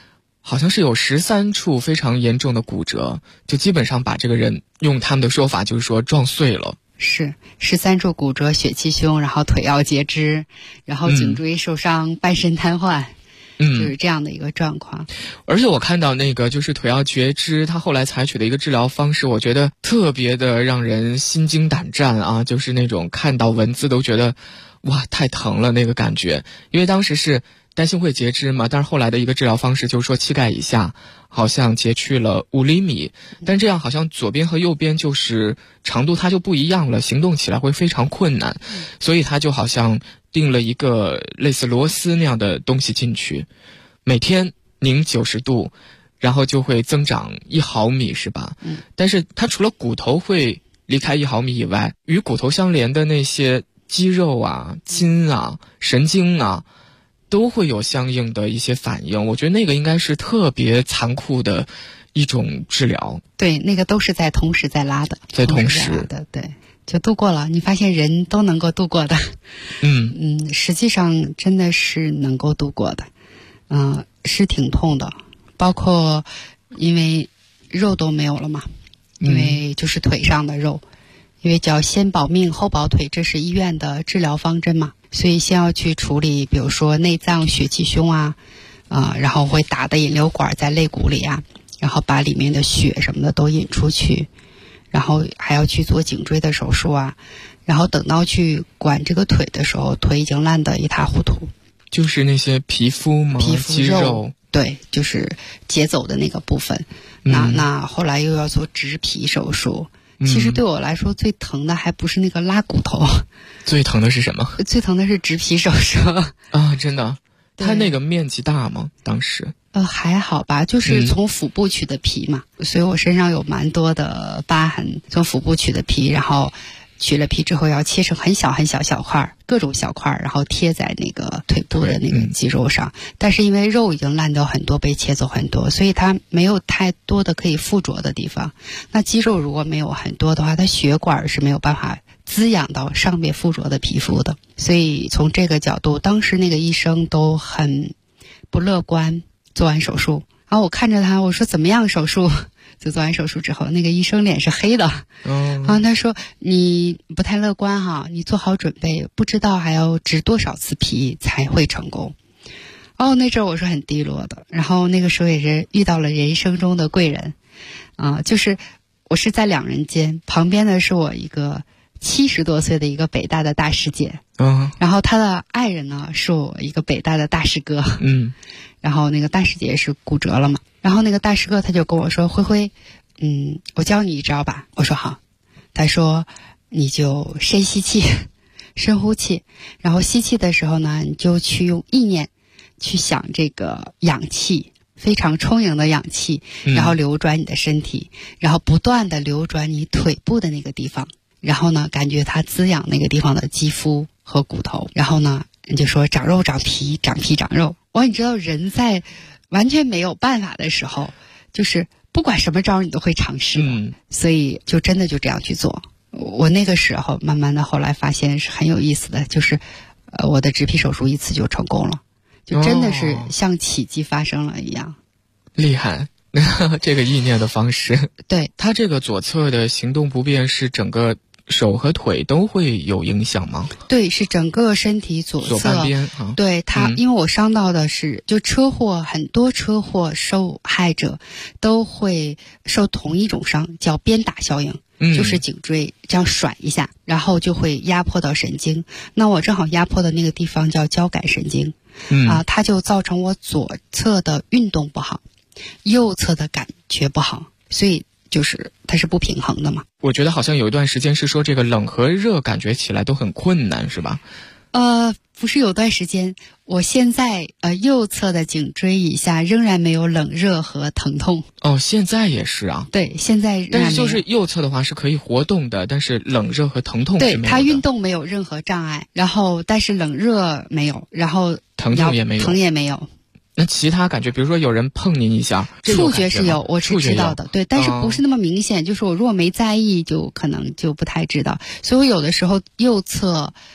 好像是有13处非常严重的骨折，就基本上把这个人用他们的说法就是说撞碎了。 是13处骨折，血气胸，然后腿要截肢，然后颈椎受伤，半身瘫痪。就是这样的一个状况。 而且我看到那个就是腿要截肢，他后来采取的一个治疗方式，我觉得特别的让人心惊胆战啊，就是那种看到文字都觉得哇太疼了那个感觉。因为当时是担心会截肢嘛，但是后来的一个治疗方式就是说膝盖以下好像截去了5厘米，但这样好像左边和右边就是长度它就不一样了，行动起来会非常困难，所以他就好像定了一个类似螺丝那样的东西进去，每天拧90度，然后就会增长1毫米，是吧？但是它除了骨头会离开1毫米以外，与骨头相连的那些肌肉啊、筋啊、神经啊，都会有相应的一些反应。我觉得那个应该是特别残酷的一种治疗。 对，那个都是在同时在拉的， 同时的，对。就度过了，你发现人都能够度过的，实际上真的是能够度过的，是挺痛的，包括因为肉都没有了嘛，因为就是腿上的肉，因为叫先保命后保腿，这是医院的治疗方针嘛，所以先要去处理，比如说内脏、血气胸啊，然后会打的引流管在肋骨里啊，然后把里面的血什么的都引出去。然后还要去做颈椎的手术啊，然后等到去管这个腿的时候，腿已经烂得一塌糊涂。 就是那些皮肤吗？ 皮肤肌肉， 对，就是截走的那个部分。那后来又要做植皮手术。其实对我来说最疼的还不是那个拉骨头， 最疼的是什么？ 最疼的是植皮手术啊！真的，它那个面积大吗？当时？ 还好吧，就是从腹部取的皮嘛，所以我身上有蛮多的疤痕。从腹部取的皮，然后取了皮之后要切成很小很小小块，各种小块，然后贴在那个腿部的那个肌肉上。但是因为肉已经烂掉很多，被切走很多，所以它没有太多的可以附着的地方。那肌肉如果没有很多的话，它血管是没有办法滋养到上面附着的皮肤的。所以从这个角度，当时那个医生都很不乐观。做完手术，然后我看着他，我说怎么样手术？就做完手术之后，那个医生脸是黑的。然后他说你不太乐观哈，你做好准备，不知道还要植多少次皮才会成功。那阵我是很低落的，然后那个时候也是遇到了人生中的贵人，就是我是在2人间，旁边的是我一个70多岁的一个北大的大师姐，然后他的爱人呢是我一个北大的大师哥，然后那个大师姐是骨折了嘛，然后那个大师哥他就跟我说，辉辉，我教你一招吧。我说好。他说你就深吸气，深呼气，然后吸气的时候呢，你就去用意念去想这个氧气，非常充盈的氧气，然后流转你的身体，然后不断的流转你腿部的那个地方，然后呢感觉它滋养那个地方的肌肤和骨头，然后呢你就说长肉长皮，长皮长肉。你知道人在完全没有办法的时候，就是不管什么招你都会尝试的，所以就真的就这样去做。我那个时候慢慢的后来发现是很有意思的，就是我的植皮手术1次就成功了，就真的是像奇迹发生了一样。 厉害这个意念的方式。 对， 他这个左侧的行动不便是整个手和腿都会有影响吗？ 对，是整个身体左半边。 对，他因为我伤到的是就车祸，很多车祸受害者都会受同一种伤，叫鞭打效应，就是颈椎这样甩一下，然后就会压迫到神经。那我正好压迫的那个地方叫交感神经，它就造成我左侧的运动不好，右侧的感觉不好，所以就是它是不平衡的嘛。 我觉得好像有一段时间是说这个冷和热感觉起来都很困难，是吧？ 不是有段时间，我现在右侧的颈椎以下仍然没有冷热和疼痛。 现在也是啊。 对，现在仍然没有。 但是就是右侧的话是可以活动的，但是冷热和疼痛是没有的。 对，它运动没有任何障碍，然后但是冷热没有，然后疼痛也没有。 疼也没有。 那其他感觉，比如说有人碰您一下， 触觉是有，我是知道的，对，但是不是那么明显，就是我如果没在意，就可能就不太知道。所以我有的时候右侧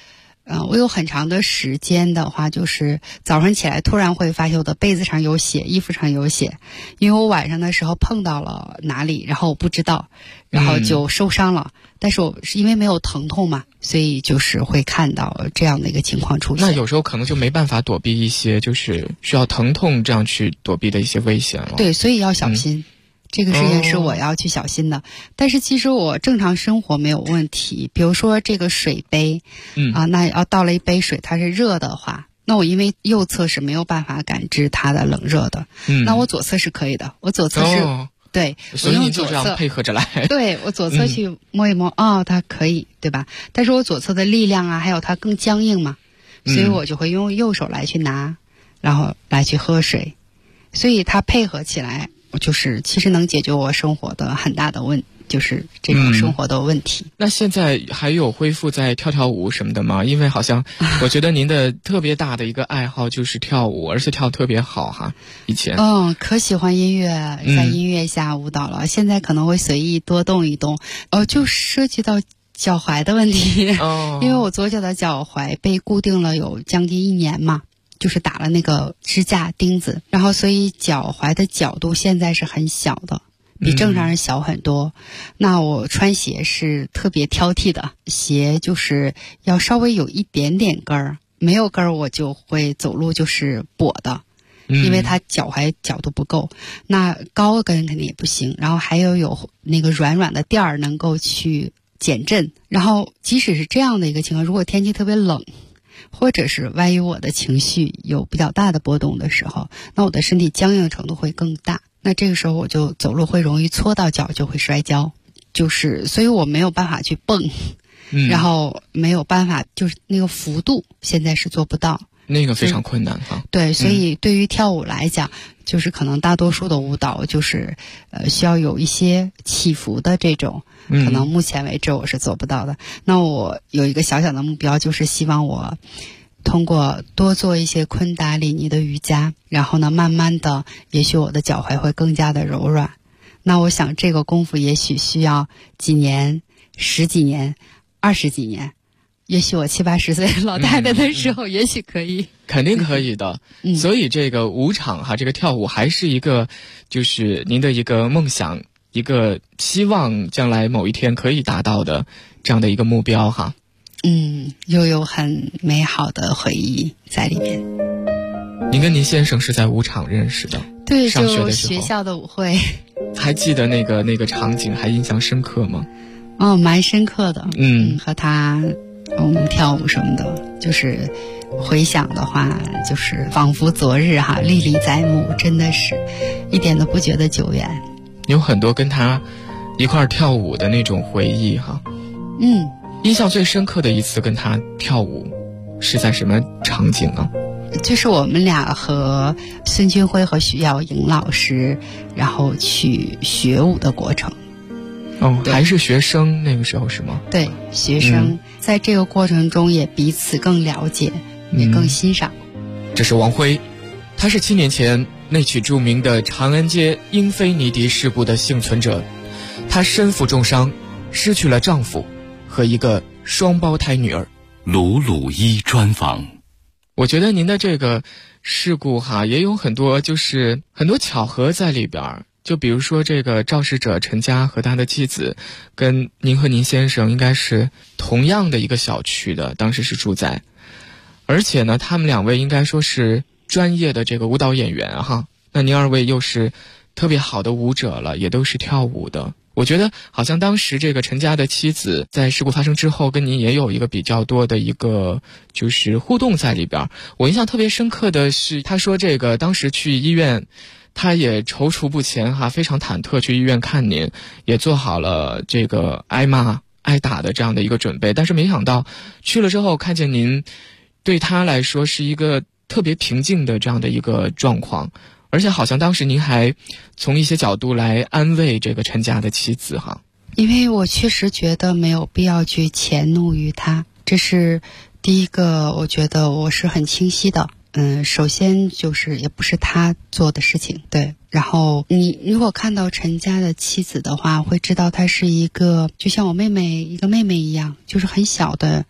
我有很长的时间的话，就是早上起来突然会发现我的被子上有血，衣服上有血，因为我晚上的时候碰到了哪里，然后我不知道，然后就受伤了。但是我是因为没有疼痛嘛，所以就是会看到这样的一个情况出现。 那有时候可能就没办法躲避一些就是需要疼痛这样去躲避的一些危险了。 对，所以要小心。这个事情是我要去小心的，但是其实我正常生活没有问题。比如说这个水杯，那要倒了一杯水，它是热的话，那我因为右侧是没有办法感知它的冷热的，那我左侧是可以的。我左侧是，对， 所以你就这样配合着来。 对，我左侧去摸一摸，它可以，对吧？但是我左侧的力量啊，还有它更僵硬嘛，所以我就会用右手来去拿，然后来去喝水，所以它配合起来。就是其实能解决我生活的很大的就是这种生活的问题。 那现在还有恢复在跳舞什么的吗？因为好像我觉得您的特别大的一个爱好就是跳舞，而且跳特别好哈。以前可喜欢音乐，在音乐下舞蹈了。现在可能会随意多动一动，就涉及到脚踝的问题。因为我左脚的脚踝被固定了有将近1年嘛。就是打了那个支架钉子，然后所以脚踝的角度现在是很小的，比正常人小很多。那我穿鞋是特别挑剔的，鞋就是要稍微有一点点跟儿，没有跟儿我就会走路就是跛的，因为它脚踝角度不够。那高跟肯定也不行，然后还有那个软软的垫儿能够去减震。然后即使是这样的一个情况，如果天气特别冷，或者是万一我的情绪有比较大的波动的时候，那我的身体僵硬程度会更大，那这个时候我就走路会容易搓到脚，就会摔跤，就是所以我没有办法去蹦，然后没有办法就是那个幅度现在是做不到， 那个非常困难哈。 对，所以对于跳舞来讲，就是可能大多数的舞蹈就是需要有一些起伏的这种，可能目前为止我是做不到的。那我有一个小小的目标，就是希望我通过多做一些昆达里尼的瑜伽，然后呢慢慢的也许我的脚踝会更加的柔软。那我想这个功夫也许需要几年、10几年、20几年，也许我70、80岁老太太的时候也许可以， 肯定可以的。所以这个舞场哈，这个跳舞还是一个就是您的一个梦想，一个希望将来某一天可以达到的这样的一个目标哈。 又有很美好的回忆在里面。 您跟您先生是在舞场认识的？ 对， 上学的时候， 就学校的舞会。 还记得那个场景还印象深刻吗？ 蛮深刻的。和他我们跳舞什么的，就是回想的话，就是仿佛昨日哈，历历在目，真的是一点都不觉得久远。 有很多跟他一块儿跳舞的那种回忆哈。印象最深刻的一次跟他跳舞是在什么场景呢？ 就是我们俩和孙军辉和徐耀莹老师然后去学舞的过程。 还是学生那个时候是吗？ 对，学生在这个过程中也彼此更了解，也更欣赏。 这是王辉，他是7年前那起著名的长安街英菲尼迪事故的幸存者，他身负重伤，失去了丈夫和一个双胞胎女儿。 鲁鲁一专访。 我觉得您的这个事故哈，也有很多就是很多巧合在里边。就比如说这个肇事者陈佳和他的妻子，跟您和您先生应该是同样的一个小区的，当时是住在，而且呢，他们2位应该说是专业的这个舞蹈演员哈。那您2位又是特别好的舞者了，也都是跳舞的。我觉得好像当时这个陈佳的妻子在事故发生之后，跟您也有一个比较多的一个就是互动在里边。我印象特别深刻的是，他说这个当时去医院，他也踌躇不前哈，非常忐忑去医院看您，也做好了这个挨骂挨打的这样的一个准备。但是没想到去了之后，看见您对他来说是一个特别平静的这样的一个状况，而且好像当时您还从一些角度来安慰这个陈佳的妻子哈。 因为我确实觉得没有必要去迁怒于他，这是第一个，我觉得我是很清晰的。首先就是也不是他做的事情，对。然后你如果看到陈佳的妻子的话，会知道她是一个就像我一个妹妹一样，就是很小的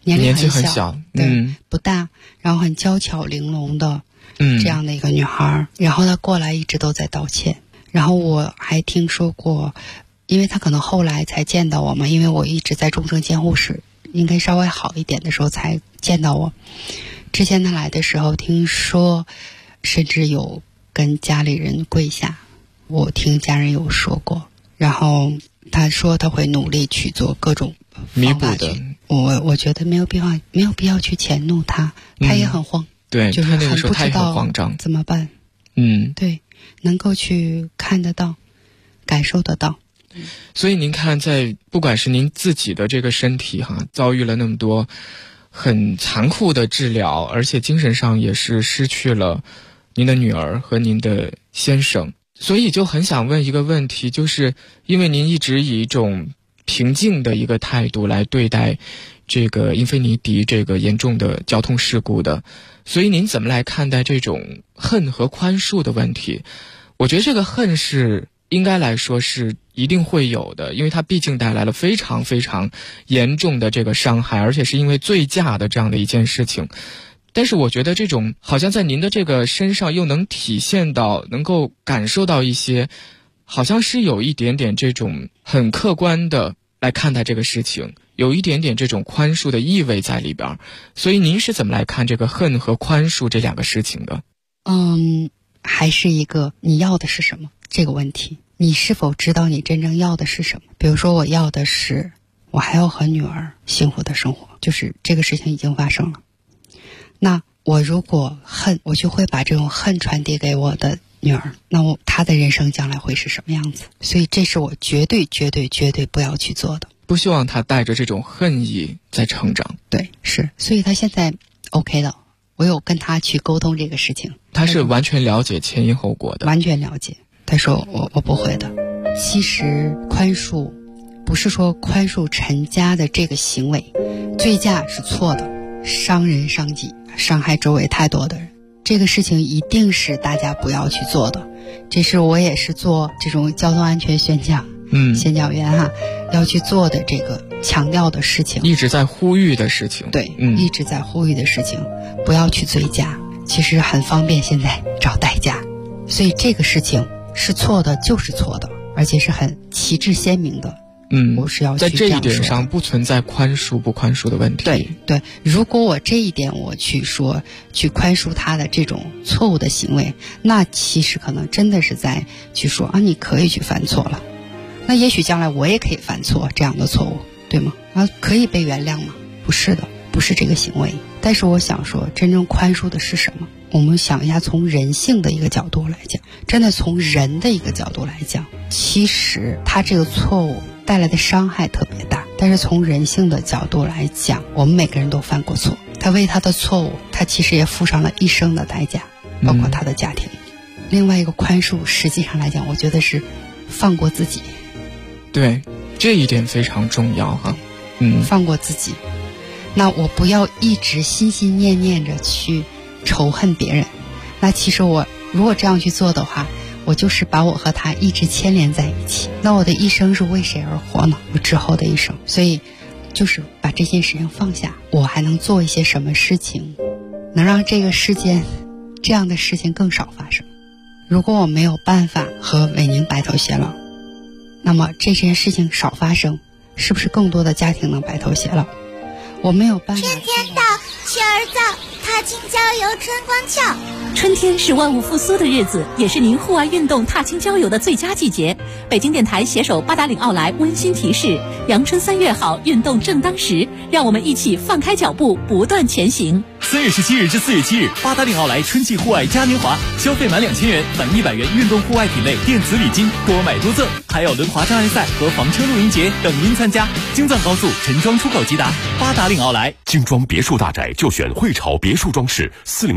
年龄纪很小，对，不大，然后很娇巧玲珑的，这样的一个女孩。然后她过来一直都在道歉。然后我还听说过，因为她可能后来才见到我嘛，因为我一直在重症监护室，应该稍微好一点的时候才见到我。之前她来的时候，听说甚至有跟家里人跪下，我听家人有说过。然后她说她会努力去做各种弥补的。 我觉得没有必要去迁怒她，她也很慌， 对， 就是那个时候她也很慌张， 怎么办？对，能够去看得到，感受得到。 所以您看，在不管是您自己的这个身体遭遇了那么多很残酷的治疗，而且精神上也是失去了您的女儿和您的先生，所以就很想问一个问题，就是因为您一直以一种平静的一个态度来对待这个英菲尼迪这个严重的交通事故的，所以您怎么来看待这种恨和宽恕的问题？我觉得这个恨是应该来说是一定会有的，因为它毕竟带来了非常非常严重的这个伤害，而且是因为醉驾的这样的一件事情。但是我觉得这种好像在您的这个身上又能体现到，能够感受到一些好像是有一点点这种很客观的来看待这个事情，有一点点这种宽恕的意味在里边。所以您是怎么来看这个恨和宽恕这两个事情的？ 还是一个你要的是什么这个问题，你是否知道你真正要的是什么？比如说我要的是我还要和女儿幸福的生活，就是这个事情已经发生了。那我如果恨，我就会把这种恨传递给我的女儿，那她的人生将来会是什么样子？所以这是我绝对不要去做的， 不希望她带着这种恨意在成长。 对，是，所以她现在 OK 的，我有跟她去沟通这个事情， 她是完全了解前因后果的， 完全了解。她说我不会的。其实宽恕不是说宽恕陈家的这个行为，醉驾是错的，伤人伤己，伤害周围太多的人，这个事情一定是大家不要去做的。这是我也是做这种交通安全宣讲宣讲员要去做的这个强调的事情， 一直在呼吁的事情。 对，一直在呼吁的事情，不要去醉驾，其实很方便现在找代驾，所以这个事情是错的就是错的，而且是很旗帜鲜明的。我是要去在这一点上不存在宽恕不宽恕的问题。 对，如果我这一点我去说去宽恕他的这种错误的行为，那其实可能真的是在去说你可以去犯错了，那也许将来我也可以犯错这样的错误，对吗？可以被原谅吗？不是的，不是这个行为。但是我想说，真正宽恕的是什么？我们想一下，从人性的一个角度来讲，真的从人的一个角度来讲，其实他这个错误带来的伤害特别大，但是从人性的角度来讲，我们每个人都犯过错，他为他的错误，他其实也付上了一生的代价，包括他的家庭。另外一个宽恕，实际上来讲，我觉得是放过自己。 对，这一点非常重要放过自己。那我不要一直心心念念着去仇恨别人，那其实我如果这样去做的话，我就是把我和他一直牵连在一起，那我的一生是为谁而活呢？我之后的一生。所以就是把这件事情放下，我还能做一些什么事情能让这个世间这样的事情更少发生。如果我没有办法和伟宁白头偕老，那么这件事情少发生，是不是更多的家庭能白头偕老？我没有办法。 春天到，雀儿造，踏青郊游春光俏。 春天是万物复苏的日子，也是您户外运动踏青郊游的最佳季节。北京电台携手八达岭奥莱温馨提示：阳春3月好，运动正当时，让我们一起放开脚步，不断前行。 3月17日至4月7日，八达岭奥莱春季户外嘉年华，消费满2000元返100元运动户外品类电子礼金，多买多赠，还有轮滑障碍赛和房车露营节等您参加。京藏高速陈庄出口即达，八达岭奥莱。 精装别墅大宅就选汇潮别墅装饰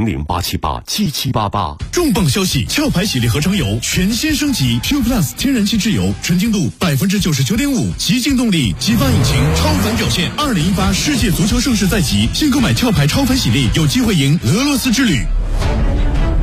，400-878-7788。 重磅消息！壳牌洗涤合成油全新升级 Q Plus 天然气质油，纯净度99.5%，极净动力，激发引擎，超凡表现。2018世界足球盛世在即，现购买壳牌超凡洗涤，有机会赢俄罗斯之旅。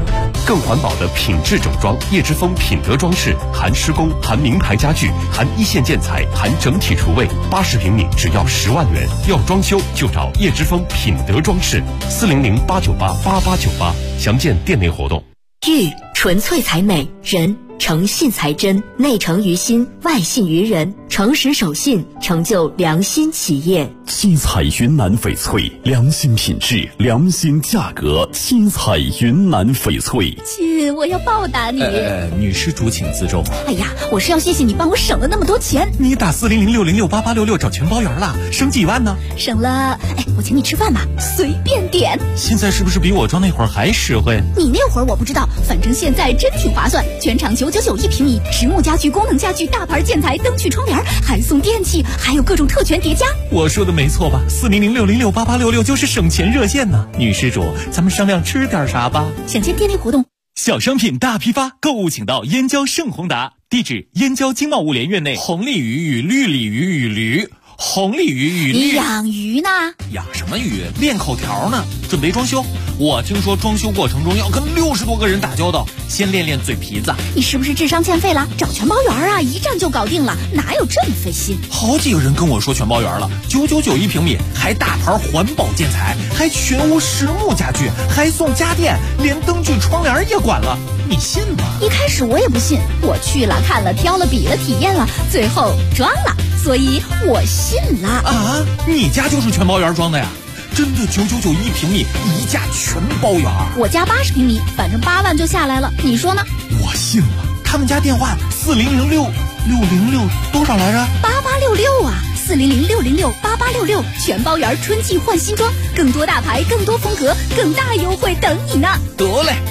更环保的品质整装，叶之峰品德装饰，含施工，含名牌家具，含一线建材，含整体厨卫，80平米只要10万元。要装修就找叶之峰品德装饰，400-898-8898，详见店内活动。 玉纯粹才美，人诚信才真，内诚于心，外信于人，诚实守信，成就良心企业。 七彩云南翡翠，良心品质，良心价格。七彩云南翡翠。 亲，我要报答你。 女施主请自重。 哎呀，我是要谢谢你帮我省了那么多钱。 你打400-606-8866找全包圆了，省几万呢？ 省了，我请你吃饭吧，随便点。 现在是不是比我装那会儿还实惠？ 你那会儿我不知道，反正现在真挺划算，全场999一平米，实木家具、功能家具、大牌建材、灯具、窗帘，还送电器，还有各种特权叠加。 我说的没错吧？400-606-8866就是省钱热线呢。女施主，咱们商量吃点啥吧？ 想见店内活动。 小商品大批发，购物请到燕郊盛宏达，地址燕郊经贸物联院内红鲤鱼与绿鲤鱼与驴。红鲤鱼与你养鱼呢？ 养什么鱼？练口条呢。准备装修，我听说装修过程中要跟60多个人打交道，先练练嘴皮子。 你是不是智商欠费了？找全包圆啊，一站就搞定了，哪有这么费心？ 好几个人跟我说全包圆了，999一平米，还大牌环保建材，还全屋实木家具，还送家电，连灯具窗帘也管了，你信吗？ 一开始我也不信，我去了看了挑了比了体验了，最后装了，所以我信了。 啊，你家就是全包圆装的呀？真的999一平米，一价全包圆。 我家80平米，反正8万就下来了，你说呢？ 我信了。他们家电话4006606多少来着 ？8866啊，400-606-8866，全包圆春季换新装，更多大牌，更多风格，更大优惠等你呢。 得嘞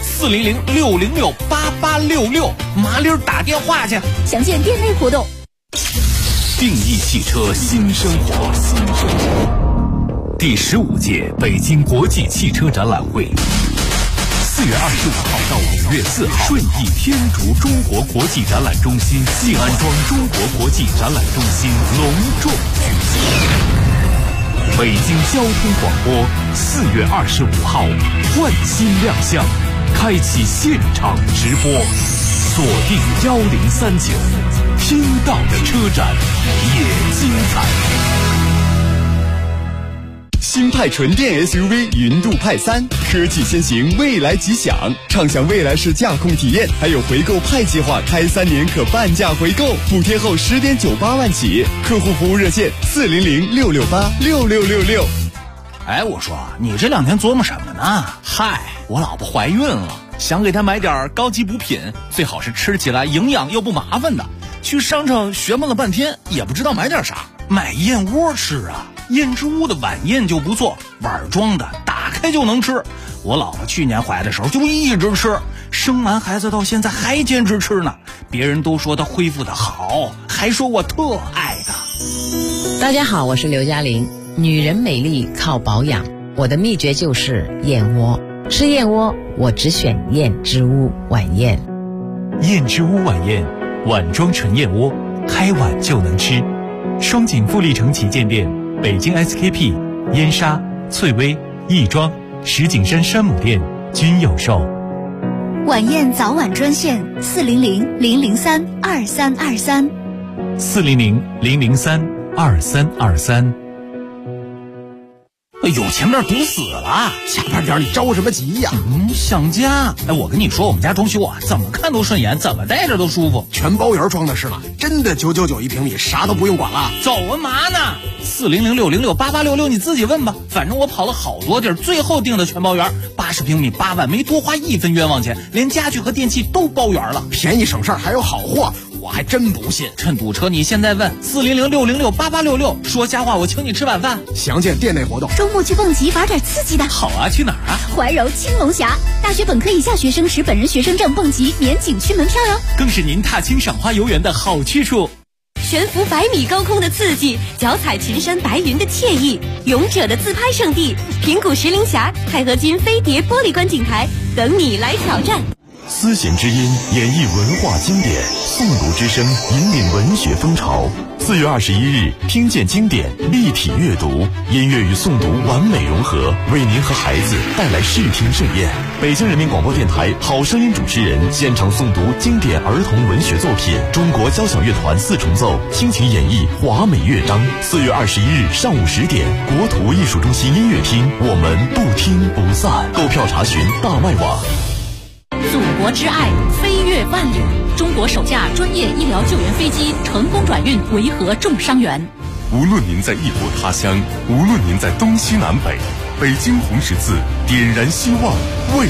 ，400-606-8866，麻溜打电话去。 详见店内活动。 定义汽车新生活，第15届北京国际汽车展览会，4月25号到5月4号，顺义天竺中国国际展览中心、静安庄中国国际展览中心隆重举行。北京交通广播4月25号换新亮相，开启现场直播，锁定1039，听到的车展也精彩。 新派纯电 SUV 云度派3，科技先行，未来即享，畅享未来式驾控体验，还有回购派计划，开3年可半价回购，补贴后10.98万起，客户服务热线400-668-6666。 哎，我说你这2天琢磨什么呢？嗨，我老婆怀孕了，想给她买点高级补品，最好是吃起来营养又不麻烦的。去商场学问了半天，也不知道买点啥，买燕窝吃啊。燕之屋的晚宴就不错，碗装的，打开就能吃。我老婆去年怀的时候就一直吃，生完孩子到现在还坚持吃呢。别人都说她恢复的好，还说我特爱她。 大家好，我是刘嘉玲。女人美丽靠保养，我的秘诀就是燕窝。吃燕窝，我只选燕之屋晚宴。 燕之屋晚宴，碗装纯燕窝，开碗就能吃。双井富力城旗舰店、北京 SKP、燕莎、翠微、亦庄、石景山山姆店均有售。 晚宴早晚专线400-003-2323。 400-003-2323。 哎呦，前面堵死了， 下班点你着什么急呀？ 想家。哎，我跟你说，我们家装修啊，怎么看都顺眼，怎么待着都舒服。 全包圆装的是吗？真的999一平米，啥都不用管了。 走啊嘛呢？400-606-8866，你自己问吧。反正我跑了好多地儿，最后定的全包圆，80平米8万，没多花1分冤枉钱，连家具和电器都包圆了， 便宜省事儿还有好货。我还真不信， 趁堵车你现在问400-606-8866，说瞎话我请你吃晚饭。 详见店内活动。 周末去蹦极玩点刺激的。 好啊，去哪儿啊？ 怀柔青龙峡，大学本科以下学生持本人学生证蹦极免景区门票哟， 更是您踏青赏花游园的好去处。 悬浮100米高空的刺激，脚踩群山白云的惬意，勇者的自拍圣地平谷石林峡钛合金飞碟玻璃观景台等你来挑战。 丝弦之音演绎文化经典，诵读之声引领文学风潮。4月21日，听见经典，立体阅读，音乐与诵读完美融合，为您和孩子带来视听盛宴。北京人民广播电台好声音主持人现场诵读经典儿童文学作品，中国交响乐团4重奏倾情演绎华美乐章。4月21日上午10点，国土艺术中心音乐厅，我们不听不散。购票查询大麦网。 祖国之爱，飞越万里。中国首架专业医疗救援飞机成功转运维和重伤员。 无论您在异国他乡，无论您在东西南北，北京红十字点燃希望，为